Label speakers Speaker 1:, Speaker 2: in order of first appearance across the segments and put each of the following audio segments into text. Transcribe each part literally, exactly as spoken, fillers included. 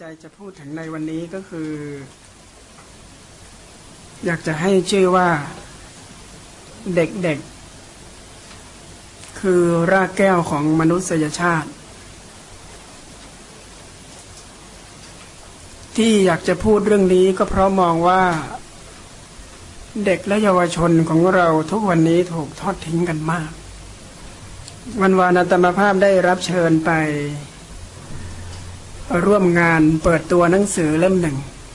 Speaker 1: จะพูดถึงในวันนี้ก็คืออยากจะให้ชื่อว่าเด็กๆคือรากแก้วของมนุษยชาติที่อยากจะพูดเรื่องนี้ก็เพราะมองว่าเด็กและเยาวชนของเราทุกวันนี้ถูกทอดทิ้งกันมากวันวานอาตมาภาพได้รับเชิญไปร่วมงานเปิดตัวหนังสือเล่มหนึ่ง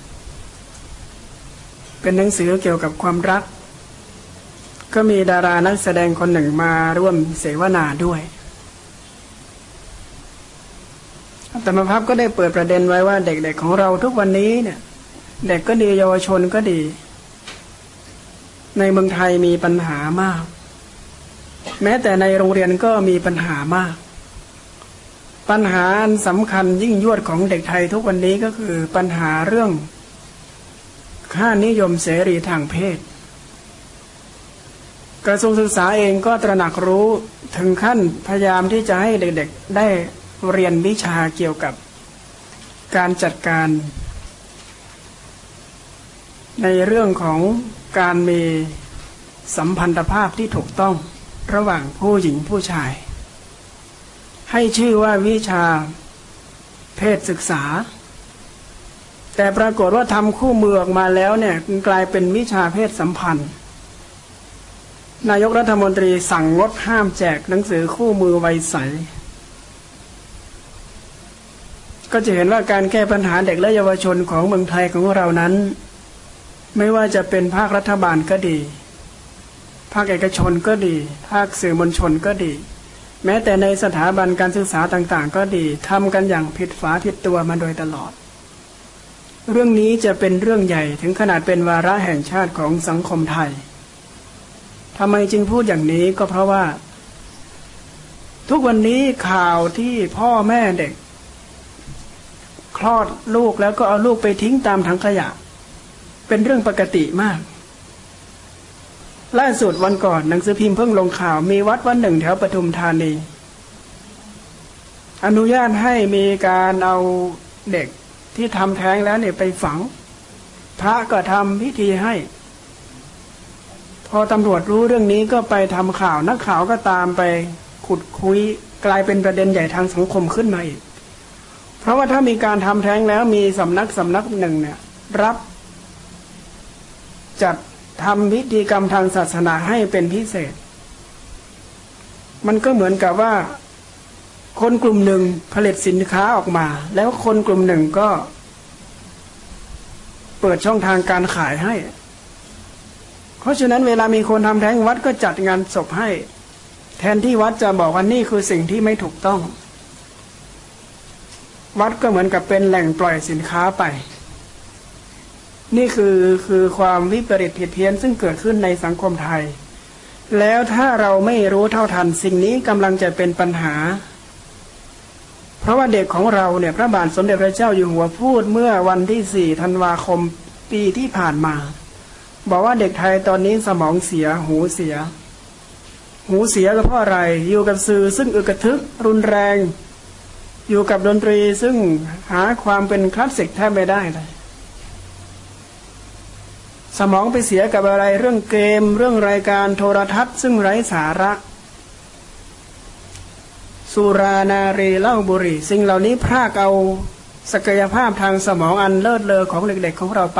Speaker 1: เป็นหนังสือเกี่ยวกับความรักก็มีดารานักแสดงคนหนึ่งมาร่วมเสวนาด้วยอาตมาภาพก็ได้เปิดประเด็นไว้ว่าเด็กๆของเราทุกวันนี้เนี่ยเด็กก็ดีเยาวชนก็ดีในเมืองไทยมีปัญหามากแม้แต่ในโรงเรียนก็มีปัญหามากปัญหาอันสำคัญยิ่งยวดของเด็กไทยทุกวันนี้ก็คือปัญหาเรื่องค่านิยมเสรีทางเพศกระทรวงศึกษาเองก็ตระหนักรู้ถึงขั้นพยายามที่จะให้เด็กๆได้เรียนวิชาเกี่ยวกับการจัดการในเรื่องของการมีสัมพันธภาพที่ถูกต้องระหว่างผู้หญิงผู้ชายให้ชื่อว่าวิชาเพศศึกษาแต่ปรากฏว่าทำคู่มือออกมาแล้วเนี่ยกลายเป็นวิชาเพศสัมพันธ์นายกรัฐมนตรีสั่งงดห้ามแจกหนังสือคู่มือวัยใสก็จะเห็นว่าการแก้ปัญหาเด็กและเยาวชนของเมืองไทยของเรานั้นไม่ว่าจะเป็นภาครัฐบาลก็ดีภาคเอกชนก็ดีภาคสื่อมวลชนก็ดีแม้แต่ในสถาบันการศึกษาต่างๆก็ดีทำกันอย่างผิดฝาผิดตัวมาโดยตลอดเรื่องนี้จะเป็นเรื่องใหญ่ถึงขนาดเป็นวาระแห่งชาติของสังคมไทยทำไมจึงพูดอย่างนี้ก็เพราะว่าทุกวันนี้ข่าวที่พ่อแม่เด็กคลอดลูกแล้วก็เอาลูกไปทิ้งตามถังขยะเป็นเรื่องปกติมากล่าสุดวันก่อนหนังสือพิมพ์เพิ่งลงข่าวมีวัดวัดหนึ่งแถวปทุมธานีอนุญาตให้มีการเอาเด็กที่ทำแท้งแล้วเนี่ยไปฝังพระก็ทำพิธีให้พอตำรวจรู้เรื่องนี้ก็ไปทำข่าวนักข่าวก็ตามไปขุดคุยกลายเป็นประเด็นใหญ่ทางสังคมขึ้นมาอีกเพราะว่าถ้ามีการทำแท้งแล้วมีสำนักสำนักหนึ่งเนี่ยรับจัดทำพิธีกรรมทางศาสนาให้เป็นพิเศษมันก็เหมือนกับว่าคนกลุ่มหนึ่งผลิตสินค้าออกมาแล้วคนกลุ่มหนึ่งก็เปิดช่องทางการขายให้เพราะฉะนั้นเวลามีคนทำแท้งวัดก็จัดงานศพให้แทนที่วัดจะบอกว่านี่คือสิ่งที่ไม่ถูกต้องวัดก็เหมือนกับเป็นแหล่งปล่อยสินค้าไปนี่คือคือความวิปริตผิดเพี้ยนซึ่งเกิดขึ้นในสังคมไทยแล้วถ้าเราไม่รู้เท่าทันสิ่งนี้กำลังจะเป็นปัญหาเพราะว่าเด็กของเราเนี่ยพระบาทสมเด็จพระเจ้าอยู่หัวพูดเมื่อวันที่สี่ธันวาคมปีที่ผ่านมาบอกว่าเด็กไทยตอนนี้สมองเสียหูเสียหูเสียก็เพราะอะไรอยู่กับสื่อซึ่งอึกระทึกรุนแรงอยู่กับดนตรีซึ่งหาความเป็นคลาสสิกแทบไม่ได้เลยสมองไปเสียกับอะไรเรื่องเกมเรื่องรายการโทรทัศน์ซึ่งไร้สาระสุรานารีเหล้าบุหรี่สิ่งเหล่านี้พรากเอาศักยภาพทางสมองอันเลิศเลอของเด็กๆของเราไป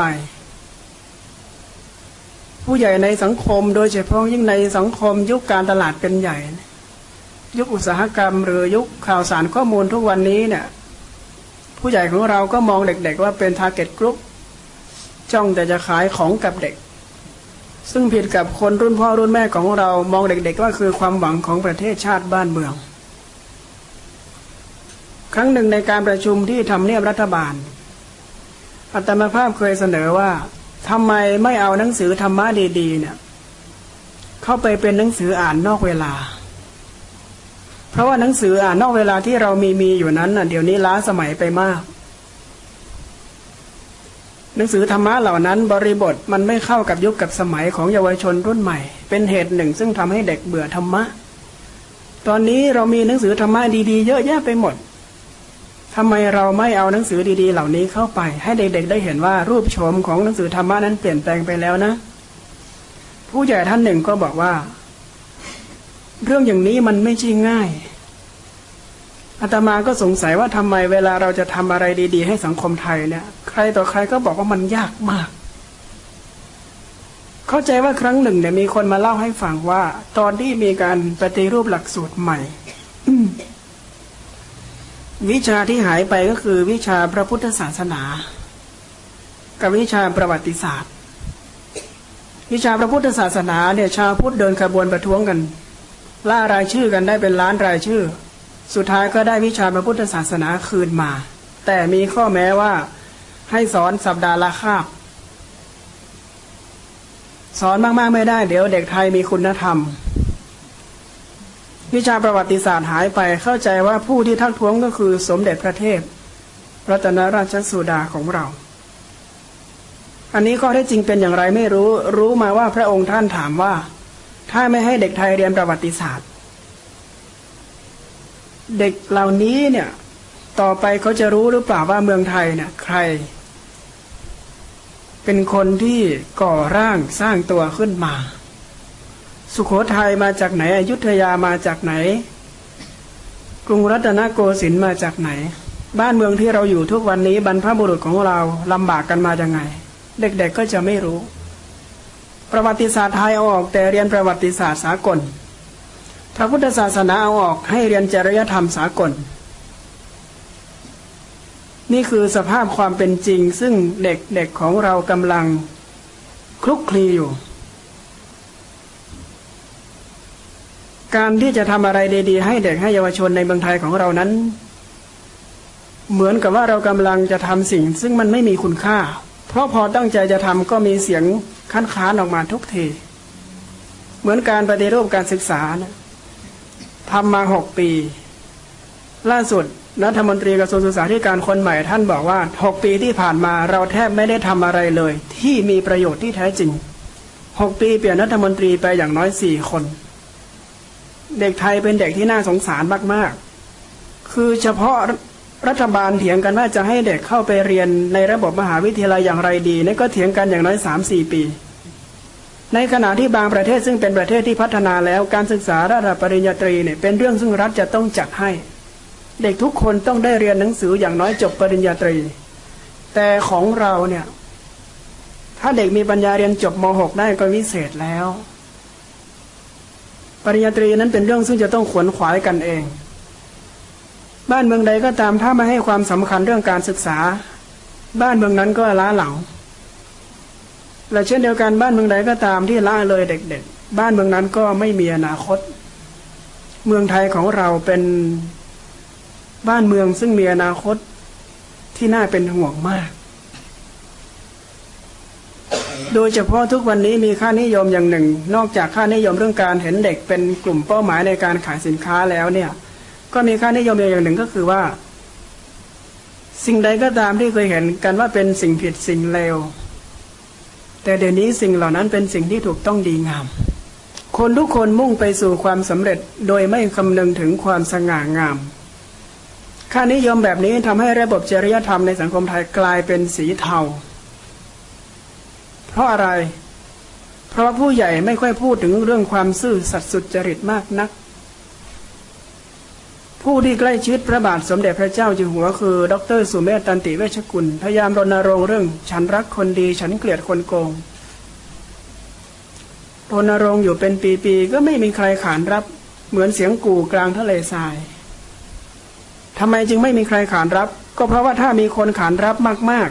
Speaker 1: ผู้ใหญ่ในสังคมโดยเฉพาะยิ่งในสังคมยุคการตลาดเป็นใหญ่ยุคอุตสาหกรรมหรือยุคข่าวสารข้อมูลทุกวันนี้เนี่ยผู้ใหญ่ของเราก็มองเด็กๆว่าเป็น target group จ้องแต่จะขายของกับเด็กซึ่งผิดกับคนรุ่นพ่อรุ่นแม่ของเรามองเด็กๆว่าคือความหวังของประเทศชาติบ้านเมืองครั้งหนึ่งในการประชุมที่ทำเนียบรัฐบาลอาตมาภาพเคยเสนอว่าทำไมไม่เอาหนังสือธรรมะดีๆเนี่ยเข้าไปเป็นหนังสืออ่านนอกเวลาเพราะว่าหนังสืออ่านนอกเวลาที่เรามีมีอยู่นั้นน่ะเดี๋ยวนี้ล้าสมัยไปมากหนังสือธรรมะเหล่านั้นบริบทมันไม่เข้ากับยุคกับสมัยของเยาวชนรุ่นใหม่เป็นเหตุหนึ่งซึ่งทำให้เด็กเบื่อธรรมะตอนนี้เรามีหนังสือธรรมะดีๆเยอะแยะไปหมดทำไมเราไม่เอาหนังสือดีๆเหล่านี้เข้าไปให้เด็กๆได้เห็นว่ารูปโฉมของหนังสือธรรมะนั้นเปลี่ยนแปลงไปแล้วนะผู้ใหญ่ท่านหนึ่งก็บอกว่าเรื่องอย่างนี้มันไม่ใช่ง่ายอาตมาก็สงสัยว่าทำไมเวลาเราจะทำอะไรดีๆให้สังคมไทยเนี่ยใครต่อใครก็บอกว่ามันยากมากเข้าใจว่าครั้งหนึ่งเนี่ยมีคนมาเล่าให้ฟังว่าตอนที่มีการปฏิรูปหลักสูตรใหม่ วิชาที่หายไปก็คือวิชาพระพุทธศาสนากับวิชาประวัติศาสตร์วิชาพระพุทธศาสนาเนี่ยชาวพุทธเดินขบวนประท้วงกันล่ารายชื่อกันได้เป็นล้านรายชื่อสุดท้ายก็ได้วิชาพระพุทธศาสนาคืนมาแต่มีข้อแม้ว่าให้สอนสัปดาห์ละคาบสอนมากๆไม่ได้เดี๋ยวเด็กไทยมีคุณธรรมวิชาประวัติศาสตร์หายไปเข้าใจว่าผู้ที่ทักท้วงก็คือสมเด็จพระเทพรัตนราชสุดาของเราอันนี้ข้อเท็จจริงเป็นอย่างไรไม่รู้รู้มาว่าพระองค์ท่านถามว่าถ้าไม่ให้เด็กไทยเรียนประวัติศาสตร์เด็กเหล่านี้เนี่ยต่อไปเขาจะรู้หรือเปล่าว่าเมืองไทยเนี่ยใครเป็นคนที่ก่อร่างสร้างตัวขึ้นมาสุโขทัยมาจากไหนอยุธยามาจากไหนกรุงรัตนโกสินทร์มาจากไหนบ้านเมืองที่เราอยู่ทุกวันนี้บรรพบุรุษของเราลำบากกันมาอย่างไงเด็กๆ ก็จะไม่รู้ประวัติศาสตร์ไทยเอาออกแต่เรียนประวัติศาสตร์สากลพระพุทธศาสนาเอาออกให้เรียนจริยธรรมสากลนี่คือสภาพความเป็นจริงซึ่งเด็กๆของเรากำลังคลุกคลีอยู่การที่จะทำอะไรดีๆให้เด็กให้เยาวชนในเมืองไทยของเรานั้นเหมือนกับว่าเรากำลังจะทำสิ่งซึ่งมันไม่มีคุณค่าเพราะพอตั้งใจจะทำก็มีเสียงคัดค้านออกมาทุกทีเหมือนการปฏิรูปการศึกษานะทำมาหกปีล่าสุดรัฐมนตรีกระทรวงศึกษาธิการคนใหม่ท่านบอกว่าหกปีที่ผ่านมาเราแทบไม่ได้ทำอะไรเลยที่มีประโยชน์ที่แท้จริงหกปีเปลี่ยนรัฐมนตรีไปอย่างน้อยสี่คนเด็กไทยเป็นเด็กที่น่าสงสารมากๆคือเฉพาะรัฐบาลเถียงกันว่าจะให้เด็กเข้าไปเรียนในระบบมหาวิทยาลัยอย่างไรดีนี่ก็เถียงกันอย่างน้อย สามสี่ ปีในขณะที่บางประเทศซึ่งเป็นประเทศที่พัฒนาแล้วการศึกษาระดับปริญญาตรีเนี่ยเป็นเรื่องซึ่งรัฐจะต้องจัดให้เด็กทุกคนต้องได้เรียนหนังสืออย่างน้อยจบปริญญาตรีแต่ของเราเนี่ยถ้าเด็กมีปัญญาเรียนจบม หก ได้ก็วิเศษแล้วปริญญาตรีนั้นเป็นเรื่องซึ่งจะต้องขวนขวายกันเองบ้านเมืองใดก็ตามถ้าไม่ให้ความสำคัญเรื่องการศึกษาบ้านเมืองนั้นก็ล้าหลังและเช่นเดียวกันบ้านเมืองใดก็ตามที่ละเลยเด็กๆบ้านเมืองนั้นก็ไม่มีอนาคตเมืองไทยของเราเป็นบ้านเมืองซึ่งมีอนาคตที่น่าเป็นห่วงมากโดยเฉพาะทุกวันนี้มีค่านิยมอย่างหนึ่งนอกจากค่านิยมเรื่องการเห็นเด็กเป็นกลุ่มเป้าหมายในการขายสินค้าแล้วเนี่ยก็มีค่านิยมอย่างหนึ่งก็คือว่าสิ่งใดก็ตามที่เคยเห็นกันว่าเป็นสิ่งผิดสิ่งเลวแต่เดี๋ยวนี้สิ่งเหล่านั้นเป็นสิ่งที่ถูกต้องดีงามคนทุกคนมุ่งไปสู่ความสำเร็จโดยไม่คำนึงถึงความสง่างามค่านิยมแบบนี้ทำให้ระบบจริยธรรมในสังคมไทยกลายเป็นสีเทาเพราะอะไรเพราะผู้ใหญ่ไม่ค่อยพูดถึงเรื่องความซื่อสัตย์สุจริตมากนักผู้ที่ใกล้ชิดพระบาทสมเด็จพระเจ้าอยู่หัวคือดร.สุเมธ ตันติเวชกุลพยายามรณรงค์เรื่องฉันรักคนดีฉันเกลียดคนโกงรณรงค์อยู่เป็นปีๆก็ไม่มีใครขานรับเหมือนเสียงกู่กลางทะเลทรายทำไมจึงไม่มีใครขานรับก็เพราะว่าถ้ามีคนขานรับมาก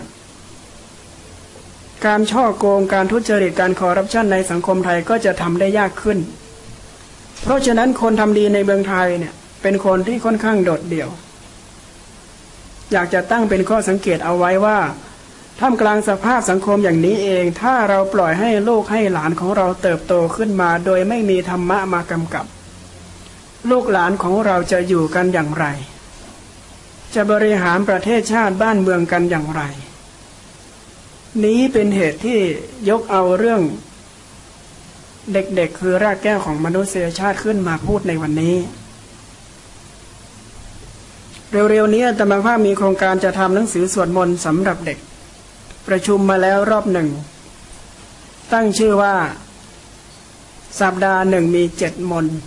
Speaker 1: ๆการช่อโกงการทุจริตการคอร์รัปชันในสังคมไทยก็จะทำได้ยากขึ้นเพราะฉะนั้นคนทำดีในเมืองไทยเนี่ยเป็นคนที่ค่อนข้างโดดเดี่ยวอยากจะตั้งเป็นข้อสังเกตเอาไว้ว่าท่ามกลางสภาพสังคมอย่างนี้เองถ้าเราปล่อยให้ลูกให้หลานของเราเติบโตขึ้นมาโดยไม่มีธรรมะมากำกับลูกหลานของเราจะอยู่กันอย่างไรจะบริหารประเทศชาติบ้านเมืองกันอย่างไรนี้เป็นเหตุที่ยกเอาเรื่องเด็กๆคือรากแก้วของมนุษยชาติขึ้นมาพูดในวันนี้เร็วๆนี้อาตมาภาพมีโครงการจะทำหนังสือสวดมนต์สำหรับเด็กประชุมมาแล้วรอบหนึ่งตั้งชื่อว่าสัปดาห์หนึ่งมีเจ็ดมนต์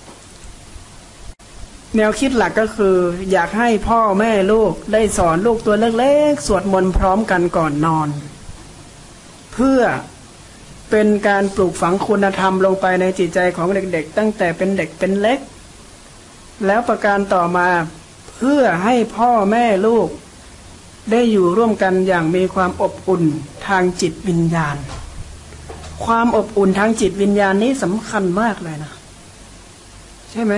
Speaker 1: แนวคิดหลักก็คืออยากให้พ่อแม่ลูกได้สอนลูกตัวเล็กๆสวดมนต์พร้อมกันก่อนนอนเพื่อเป็นการปลูกฝังคุณธรรมลงไปในจิตใจของเด็กๆตั้งแต่เป็นเด็กเป็นเล็กแล้วประการต่อมาเพื่อให้พ่อแม่ลูกได้อยู่ร่วมกันอย่างมีความอบอุ่นทางจิตวิญญาณความอบอุ่นทางจิตวิญญาณนี้สำคัญมากเลยนะใช่ไหม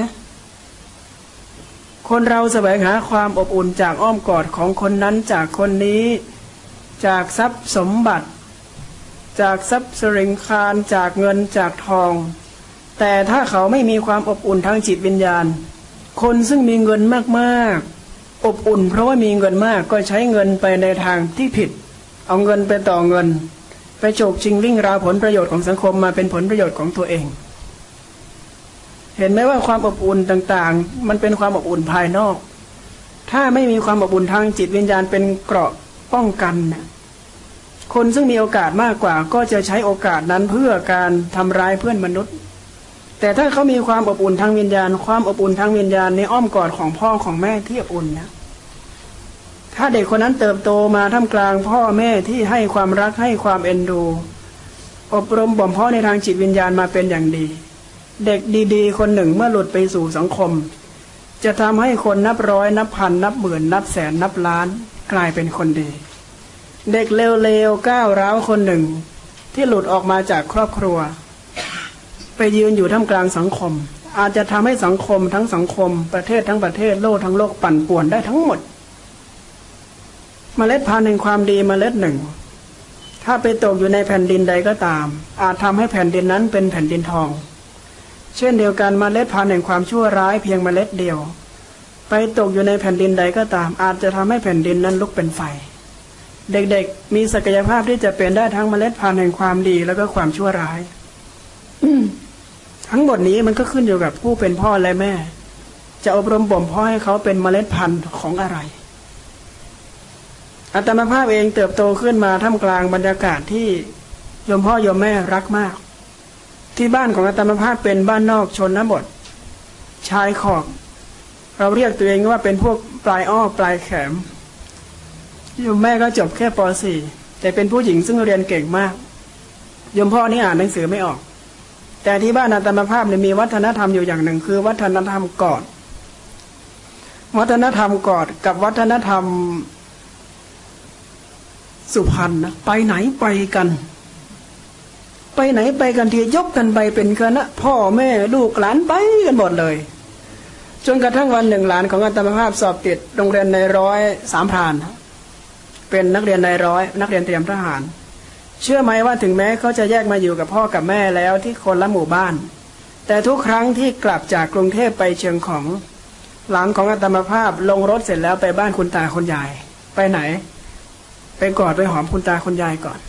Speaker 1: คนเราแสวงหาความอบอุ่นจากอ้อมกอดของคนนั้นจากคนนี้จากทรัพย์สมบัติจากทรัพย์สินคารจากเงินจากทองแต่ถ้าเขาไม่มีความอบอุ่นทางจิตวิญญาณคนซึ่งมีเงินมากๆอบอุ่นเพราะว่ามีเงินมากก็ใช้เงินไปในทางที่ผิดเอาเงินไปต่อเงินไปโฉกชิงวิ่งราวผลประโยชน์ของสังคมมาเป็นผลประโยชน์ของตัวเองเห็นไหมว่าความอบอุ่นต่างๆมันเป็นความอบอุ่นภายนอกถ้าไม่มีความอบอุ่นทางจิตวิญญาณเป็นเกราะป้องกันนะคนซึ่งมีโอกาสมากกว่าก็จะใช้โอกาสนั้นเพื่อการทำร้ายเพื่อนมนุษย์แต่ถ้าเขามีความอบอุ่นทางวิญญาณความอบอุ่นทางวิญญาณในอ้อมกอดของพ่อของแม่ที่อบอุ่นนะถ้าเด็กคนนั้นเติบโตมาท่ามกลางพ่อแม่ที่ให้ความรักให้ความเอ็นดูอบรมบ่มเพาะในทางจิตวิญญาณมาเป็นอย่างดีเด็กดีๆคนหนึ่งเมื่อหลุดไปสู่สังคมจะทำให้คนนับร้อยนับพันนับหมื่นนับแสนนับล้านกลายเป็นคนดีเด็กเลวๆก้าวร้าวคนหนึ่งที่หลุดออกมาจากครอบครัวไปยืนอยู่ท่ามกลางสังคมอาจจะทำให้สังคมทั้งสังคมประเทศทั้งประเทศโลกทั้งโลกปั่นป่วนได้ทั้งหมดเมล็ดพันธุ์แห่งความดีเมล็ดหนึ่งถ้าไปตกอยู่ในแผ่นดินใดก็ตามอาจทำให้แผ่นดินนั้นเป็นแผ่นดินทองเช่นเดียวกันเมล็ดพันธุ์แห่งความชั่วร้ายเพียงเมล็ดเดียวไปตกอยู่ในแผ่นดินใดก็ตามอาจจะทำให้แผ่นดินนั้นลุกเป็นไฟเด็กๆมีศักยภาพที่จะเป็นได้ทั้งเมล็ดพันธุ์แห่งความดีแล้วก็ความชั่วร้ายทั้งหมดนี้มันก็ขึ้นอยู่กับผู้เป็นพ่อและแม่จะอบรมบ่มเพาะให้เขาเป็นเมล็ดพันธุ์ของอะไรอาตมาภาพเองเติบโตขึ้นมาท่ามกลางบรรยากาศที่โยมพ่อโยมแม่รักมากที่บ้านของอาตมาภาพเป็นบ้านนอกชนบทชายขอบเราเรียกตัวเองว่าเป็นพวกปลายอ้อปลายแขมโยมแม่ก็จบแค่ป .สี่ แต่เป็นผู้หญิงซึ่งเรียนเก่งมากโยมพ่อนี่อ่านหนังสือไม่ออกแต่ที่บ้านอาตมาภาพเนี่ยมีวัฒนธรรมอยู่อย่างหนึ่งคือวัฒนธรรมกอดวัฒนธรรมกอดกับวัฒนธรรมสุพรรณนะไปไหนไปกันไปไหนไปกันทียกกันไปเป็นคณะพ่อแม่ลูกหลานไปกันหมดเลยจนกระทั่งวันหนึ่งหลานของอาตมาภาพสอบติดโรงเรียนในร้อยสามพรานเป็นนักเรียนในร้อยนักเรียนเตรียมทหารเชื่อไหมว่าถึงแม้เขาจะแยกมาอยู่กับพ่อกับแม่แล้วที่คนละหมู่บ้านแต่ทุกครั้งที่กลับจากกรุงเทพไปเชียงของหลังของอาตมาภาพลงรถเสร็จแล้วไปบ้านคุณตาคุณยายไปไหนไปกอดไปหอมคุณตาคุณยายก่อน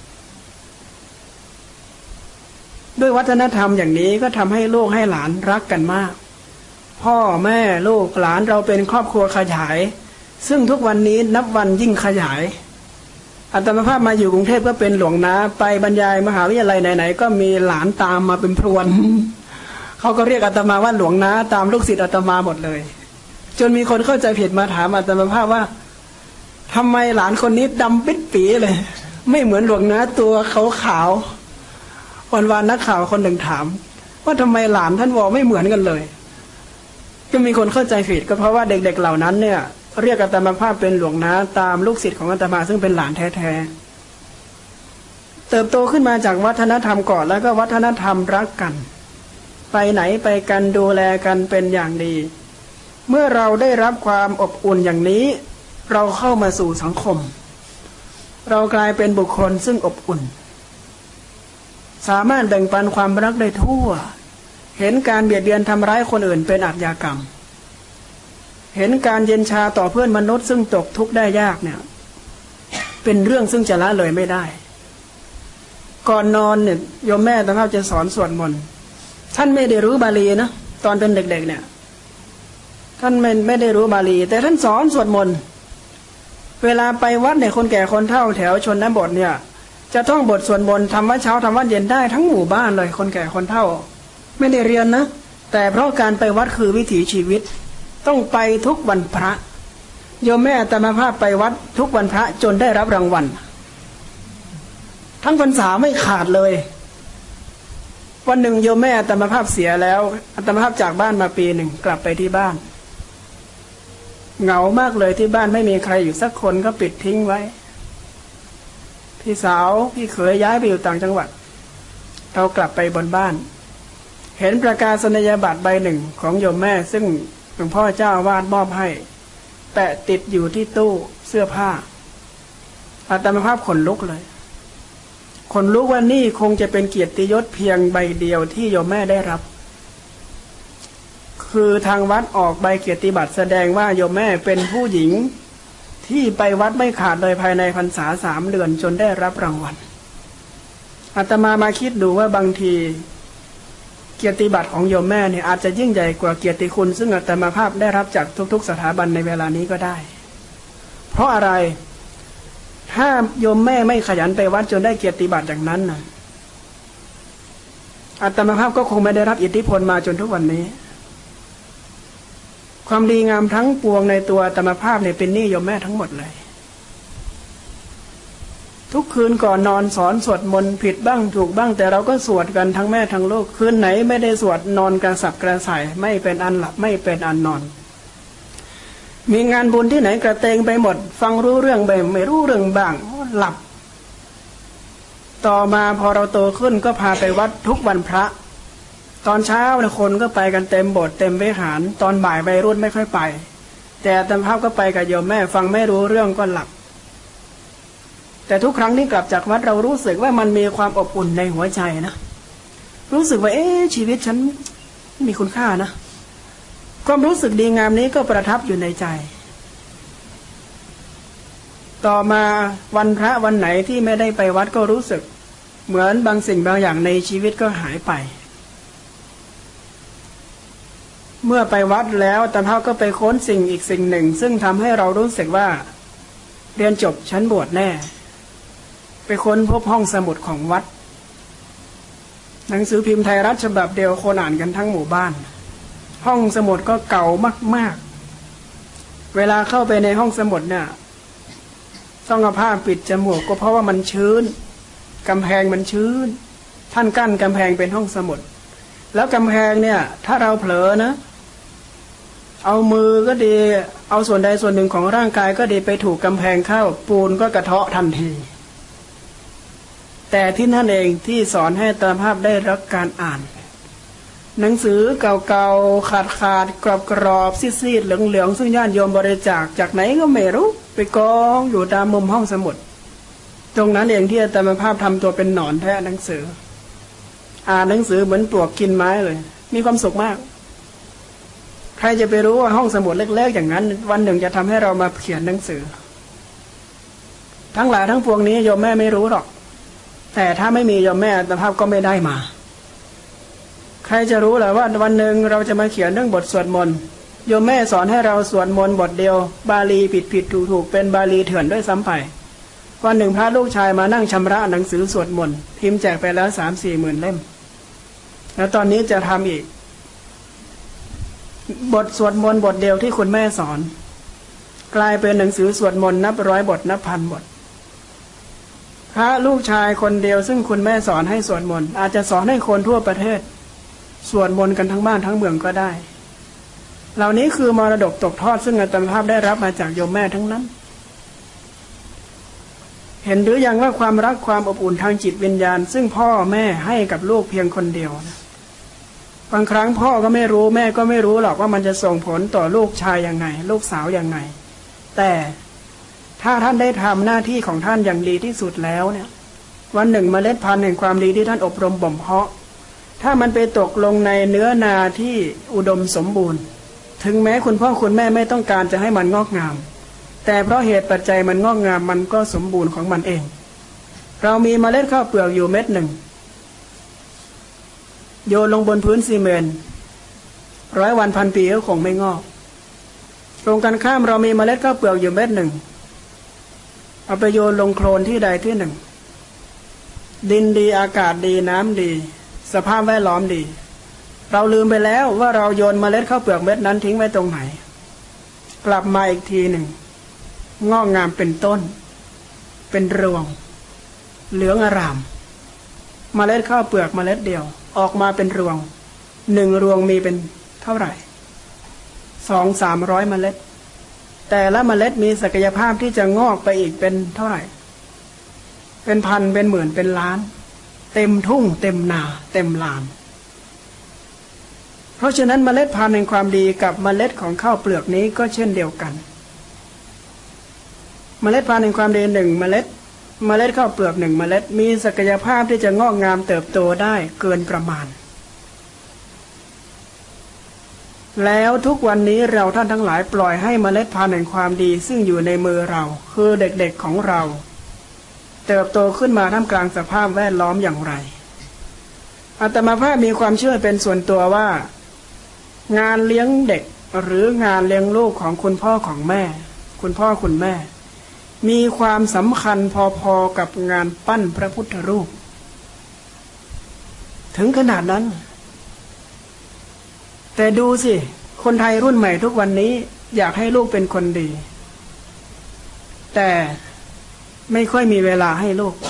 Speaker 1: ด้วยวัฒนธรรมอย่างนี้ก็ทำให้ลูกให้หลานรักกันมากพ่อแม่ลูกหลานเราเป็นครอบครัวขยายซึ่งทุกวันนี้นับวันยิ่งขยายอาตมาภาพมาอยู่กรุงเทพก็เป็นหลวงนาไปบรรยายมหาวิทยาลัยไหนๆก็มีหลานตามมาเป็นพรวนเขาก็เรียกอาตมาว่าหลวงนาตามลูกศิษย์อาตมาหมดเลยจนมีคนเข้าใจผิดมาถามอาตมาภาพว่าทำไมหลานคนนี้ดำปิดปีเลยไม่เหมือนหลวงนาตัวขาวๆวันวานนักข่าวคนหนึ่งถามว่าทำไมหลานท่านวอไม่เหมือนกันเลยก็มีคนเข้าใจผิดก็เพราะว่าเด็กๆเหล่านั้นเนี่ยเรียกอาตมาภาพเป็นหลวงนาตามลูกศิษย์ของอาตมาซึ่งเป็นหลานแท้ๆเติบโตขึ้นมาจากวัฒนธรรมก่อนแล้วก็วัฒนธรรมรักกันไปไหนไปกันดูแลกันเป็นอย่างดีเมื่อเราได้รับความอบอุ่นอย่างนี้เราเข้ามาสู่สังคมเรากลายเป็นบุคคลซึ่งอบอุ่นสามารถแบ่งปันความรักได้ทั่วเห็นการเบียดเบียนทำร้ายคนอื่นเป็นอาชญากรรมเห็นการเย็นชาต่อเพื่อนมนุษย์ซึ่งตกทุกข์ได้ยากเนี่ยเป็นเรื่องซึ่งจะละเลยไม่ได้ก่อนนอนเนี่ยโยมแม่ตอนเขาจะสอนสวดมนต์ท่านไม่ได้รู้บาลีนะตอนเป็นเด็กๆเนี่ยท่านไม่ไม่ได้รู้บาลีแต่ท่านสอนสวดมนต์เวลาไปวัดเนี่ยคนแก่คนเฒ่าแถวชนบทเนี่ยจะท่องบทสวดมนต์ทำวัดเช้าทำวัดเย็นได้ทั้งหมู่บ้านเลยคนแก่คนเฒ่าไม่ได้เรียนนะแต่เพราะการไปวัดคือวิถีชีวิตต้องไปทุกวันพระโยมแม่อาตมาภาพไปวัดทุกวันพระจนได้รับรางวัลทั้งพรรษาไม่ขาดเลยวันหนึ่งโยมแม่อาตมาภาพเสียแล้วอาตมาภาพจากบ้านมาปีหนึ่งกลับไปที่บ้านเหงามากเลยที่บ้านไม่มีใครอยู่สักคนก็ปิดทิ้งไว้พี่สาวพี่เขยย้ายไปอยู่ต่างจังหวัดเรากลับไปบนบ้านเห็นประกาศนียบัตรใบหนึ่งของโยมแม่ซึ่งหลวงพ่อเจ้าวาดมอบให้แปะติดอยู่ที่ตู้เสื้อผ้าอาตมาภาพขนลุกเลยขนลุกว่านี่คงจะเป็นเกียรติยศเพียงใบเดียวที่โยมแม่ได้รับคือทางวัดออกใบเกียรติบัตรแสดงว่าโยมแม่เป็นผู้หญิงที่ไปวัดไม่ขาดเลยภายในพรรษาสามเดือนจนได้รับรางวัลอาตมามาคิดดูว่าบางทีเกียรติบัตรของโยมแม่เนี่ยอาจจะยิ่งใหญ่กว่าเกียรติคุณซึ่งอาตมาภาพได้รับจากทุกๆสถาบันในเวลานี้ก็ได้เพราะอะไรถ้าโยมแม่ไม่ขยันไปวัดจนได้เกียรติบัตรอย่างนั้นนะอาตมาภาพก็คงไม่ได้รับอิทธิพลมาจนทุกวันนี้ความดีงามทั้งปวงในตัวอาตมาภาพเนี่ยเป็นหนี้โยมแม่ทั้งหมดเลยทุกคืนก่อนนอนสอนสวดมนต์ผิดบ้างถูกบ้างแต่เราก็สวดกันทั้งแม่ทั้งลูกคืนไหนไม่ได้สวดนอนกระสับกระส่ายไม่เป็นอันหลับไม่เป็นอันนอนมีงานบุญที่ไหนกระเตงไปหมดฟังรู้เรื่องไปไม่รู้เรื่องบ้างหลับต่อมาพอเราโตขึ้นก็พาไปวัดทุกวันพระตอนเช้าคนก็ไปกันเต็มโบสถ์เต็มวิหารตอนบ่ายวัยรุ่นไม่ค่อยไปแต่อาตมาภาพก็ไปกับโยมแม่ฟังไม่รู้เรื่องก็หลับแต่ทุกครั้งที่กลับจากวัดเรารู้สึกว่ามันมีความอบอุ่นในหัวใจนะรู้สึกว่าเอ๊ะชีวิตฉันมีคุณค่านะความรู้สึกดีงามนี้ก็ประทับอยู่ในใจต่อมาวันพระวันไหนที่ไม่ได้ไปวัดก็รู้สึกเหมือนบางสิ่งบางอย่างในชีวิตก็หายไปเมื่อไปวัดแล้วอาตมาภาพก็ไปค้นสิ่งอีกสิ่งหนึ่งซึ่งทำให้เรารู้สึกว่าเรียนจบชั้นบวชแน่ไปค้นพบห้องสมุดของวัดหนังสือพิมพ์ไทยรัฐฉบับเดียวคนอ่านกันทั้งหมู่บ้านห้องสมุดก็เก่ามากๆเวลาเข้าไปในห้องสมุดเนี่ยต้องเอาผ้าปิดจมูกก็เพราะว่ามันชื้นกำแพงมันชื้นท่านกั้นกำแพงเป็นห้องสมุดแล้วกำแพงเนี่ยถ้าเราเผลอนะเอามือก็ดีเอาส่วนใดส่วนหนึ่งของร่างกายก็ดีไปถูกกำแพงเข้าปูนก็กระเทาะทันทีแต่ที่นั่นเองที่สอนให้อาตมาภาพได้รับการอ่านหนังสือเก่าๆขาดๆกรอบๆซีดๆเหลืองๆซึ่งญาติโยมบริจาคจากไหนก็ไม่รู้ไปกองอยู่ตามมุมห้องสมุดตรงนั้นเองที่อาตมาภาพทำตัวเป็นหนอนแท้หนังสืออ่านหนังสือเหมือนปลวกกินไม้เลยมีความสุขมากใครจะไปรู้ว่าห้องสมุดเล็กๆอย่างนั้นวันหนึ่งจะทำให้เรามาเขียนหนังสือทั้งหลายทั้งปวงนี้โยมแม่ไม่รู้หรอกแต่ถ้าไม่มีโยมแม่อาตมาภาพก็ไม่ได้มาใครจะรู้ล่ะว่าวันหนึ่งเราจะมาเขียนเรื่องบทสวดมนต์โยมแม่สอนให้เราสวดมนต์บทเดียวบาลีผิดผิดถูกถูกเป็นบาลีเถื่อนด้วยซ้ำไปวันหนึ่งพระลูกชายมานั่งชำระหนังสือสวดมนต์พิมพ์แจกไปแล้วสามสี่หมื่นเล่มแล้วตอนนี้จะทำอีกบทสวดมนต์บทเดียวที่คุณแม่สอนกลายเป็นหนังสือสวดมนต์นับร้อยบทนับพันบทพระลูกชายคนเดียวซึ่งคุณแม่สอนให้สวดมนต์อาจจะสอนให้คนทั่วประเทศสวดมนต์กันทั้งบ้านทั้งเมืองก็ได้เหล่านี้คือมรดกตกทอดซึ่งอาตมาภาพได้รับมาจากโยมแม่ทั้งนั้นเห็นหรือยังว่าความรักความอบอุ่นทางจิตวิญญาณซึ่งพ่อแม่ให้กับลูกเพียงคนเดียวนะบางครั้งพ่อก็ไม่รู้แม่ก็ไม่รู้หรอกว่ามันจะส่งผลต่อลูกชายยังไงลูกสาวยังไงแต่ถ้าท่านได้ทำหน้าที่ของท่านอย่างดีที่สุดแล้วเนี่ยวันหนึ่งเมล็ดพันธุ์แห่งความดีที่ท่านอบรมบ่มเพาะถ้ามันไปตกลงในเนื้อนาที่อุดมสมบูรณ์ถึงแม้คุณพ่อคุณแม่ไม่ต้องการจะให้มันงอกงามแต่เพราะเหตุปัจจัยมันงอกงามมันก็สมบูรณ์ของมันเองเรามีเมล็ดข้าวเปลือกอยู่เม็ดหนึ่งโยนลงบนพื้นซีเมนต์ร้อยวันพันปีก็คงไม่งอกตรงกันข้ามเรามีเมล็ดข้าวเปลือกอยู่เม็ดหนึ่งเอาไปโยนลงโคลนที่ใดที่หนึ่งดินดีอากาศดีน้ำดีสภาพแวดล้อมดีเราลืมไปแล้วว่าเราโยนเมล็ดข้าวเปลือกเม็ดนั้นทิ้งไว้ตรงไหนกลับมาอีกทีหนึ่งงอกงามเป็นต้นเป็นรวงเหลืองอร่ามเมล็ดข้าวเปลือกเมล็ดเดียวออกมาเป็นรวงหนึ่งรวงมีเป็นเท่าไหร่สองสามร้อยเมล็ดแต่ละเมล็ดมีศักยภาพที่จะงอกไปอีกเป็นเท่าไหร่เป็นพันเป็นหมื่นเป็นล้านเต็มทุ่งเต็มนาเต็มลานเพราะฉะนั้นเมล็ดพันธุ์แห่งความดีกับเมล็ดของข้าวเปลือกนี้ก็เช่นเดียวกันเมล็ดพันธุ์แห่งความดีหนึ่งเมล็ดเมล็ดข้าวเปลือกหนึ่งเมล็ดมีศักยภาพที่จะงอกงามเติบโตได้เกินประมาณแล้วทุกวันนี้เราท่านทั้งหลายปล่อยให้เมล็ดพันธุ์แห่งความดีซึ่งอยู่ในมือเราคือเด็กๆของเราเติบโตขึ้นมาท่ามกลางสภาพแวดล้อมอย่างไรอาตมาภาพมีความเชื่อเป็นส่วนตัวว่างานเลี้ยงเด็กหรืองานเลี้ยงลูกของคุณพ่อของแม่คุณพ่อคุณแม่มีความสำคัญพอๆกับงานปั้นพระพุทธรูปถึงขนาดนั้นแต่ดูสิคนไทยรุ่นใหม่ทุกวันนี้อยากให้ลูกเป็นคนดีแต่ไม่ค่อยมีเวลาให้ลูก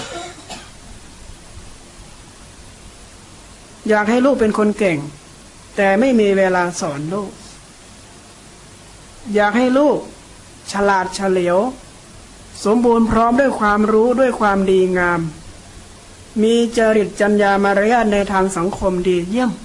Speaker 1: อยากให้ลูกเป็นคนเก่งแต่ไม่มีเวลาสอนลูกอยากให้ลูกฉลาดเฉลียวสมบูรณ์พร้อมด้วยความรู้ด้วยความดีงามมีจริตจรรยามารยาทในทางสังคมดีเยี่ยม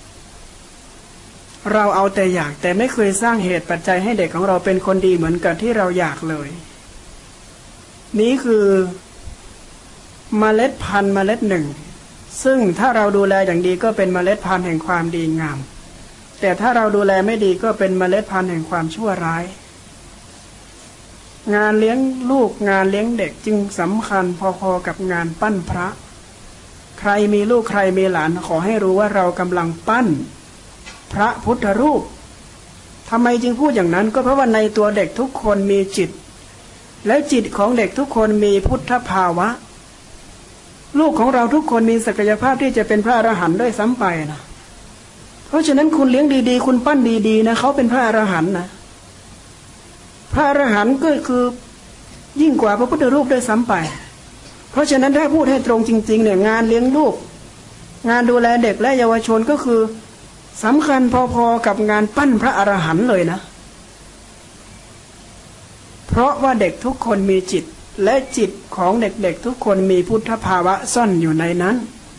Speaker 1: เราเอาแต่อยากแต่ไม่เคยสร้างเหตุปัจจัยให้เด็กของเราเป็นคนดีเหมือนกับที่เราอยากเลยนี้คือเมล็ดพันธุ์เมล็ดหนึ่งซึ่งถ้าเราดูแลอย่างดีก็เป็นเมล็ดพันธุ์แห่งความดีงามแต่ถ้าเราดูแลไม่ดีก็เป็นเมล็ดพันธุ์แห่งความชั่วร้ายงานเลี้ยงลูกงานเลี้ยงเด็กจึงสำคัญพอๆกับงานปั้นพระใครมีลูกใครมีหลานขอให้รู้ว่าเรากำลังปั้นพระพุทธรูปทำไมจึงพูดอย่างนั้นก็เพราะว่าในตัวเด็กทุกคนมีจิตและจิตของเด็กทุกคนมีพุทธภาวะลูกของเราทุกคนมีศักยภาพที่จะเป็นพระอรหันต์ด้วยซ้ำไปนะเพราะฉะนั้นคุณเลี้ยงดีๆคุณปั้นดีๆนะเขาเป็นพระอรหันต์นะพระอรหันต์ก็คือยิ่งกว่าพระพุทธรูปด้วยซ้ำไปเพราะฉะนั้นถ้าพูดให้ตรงจริงๆเนี่ยงานเลี้ยงลูกงานดูแลเด็กและเยาวชนก็คือสำคัญพอๆกับงานปั้นพระอรหันต์เลยนะเพราะว่าเด็กทุกคนมีจิตและจิตของเด็กๆทุกคนมีพุทธภาวะซ่อนอยู่ในนั้น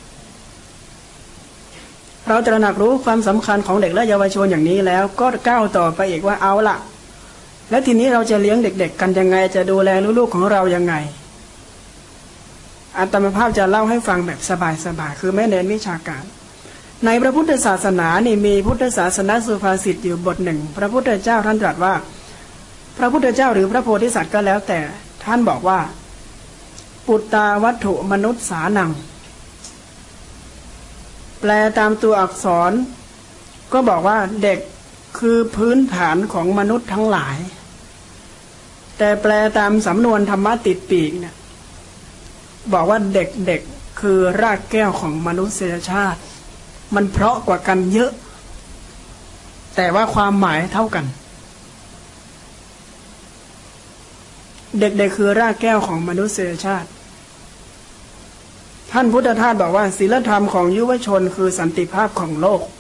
Speaker 1: เราตระหนักรู้ความสำคัญของเด็กและเยาวชนอย่างนี้แล้วก็ก้าวต่อไปอีกว่าเอาละและทีนี้เราจะเลี้ยงเด็กๆกันยังไงจะดูแลลูกๆของเรายังไงอาตมาภาพจะเล่าให้ฟังแบบสบายๆคือไม่เน้นวิชาการในพระพุทธศาสนานี่มีพุทธศาสนาสุภาษิตอยู่บทหนึ่งพระพุทธเจ้าท่านตรัสว่าพระพุทธเจ้าหรือพระโพธิสัตว์ก็แล้วแต่ท่านบอกว่าปุตตาวัตถุมนุษย์สานังแปลตามตัวอักษรก็บอกว่าเด็กคือพื้นฐานของมนุษย์ทั้งหลายแต่แปลตามสำนวนธรรมะติดปีกเนี่ยบอกว่าเด็กๆคือรากแก้วของมนุษยชาติมันเพราะกว่ากันเยอะแต่ว่าความหมายเท่ากันเด็กๆคือรากแก้วของมนุษยชาติท่านพุทธทาสบอกว่าศีลธรรมของยุวชนคือสันติภาพของโลก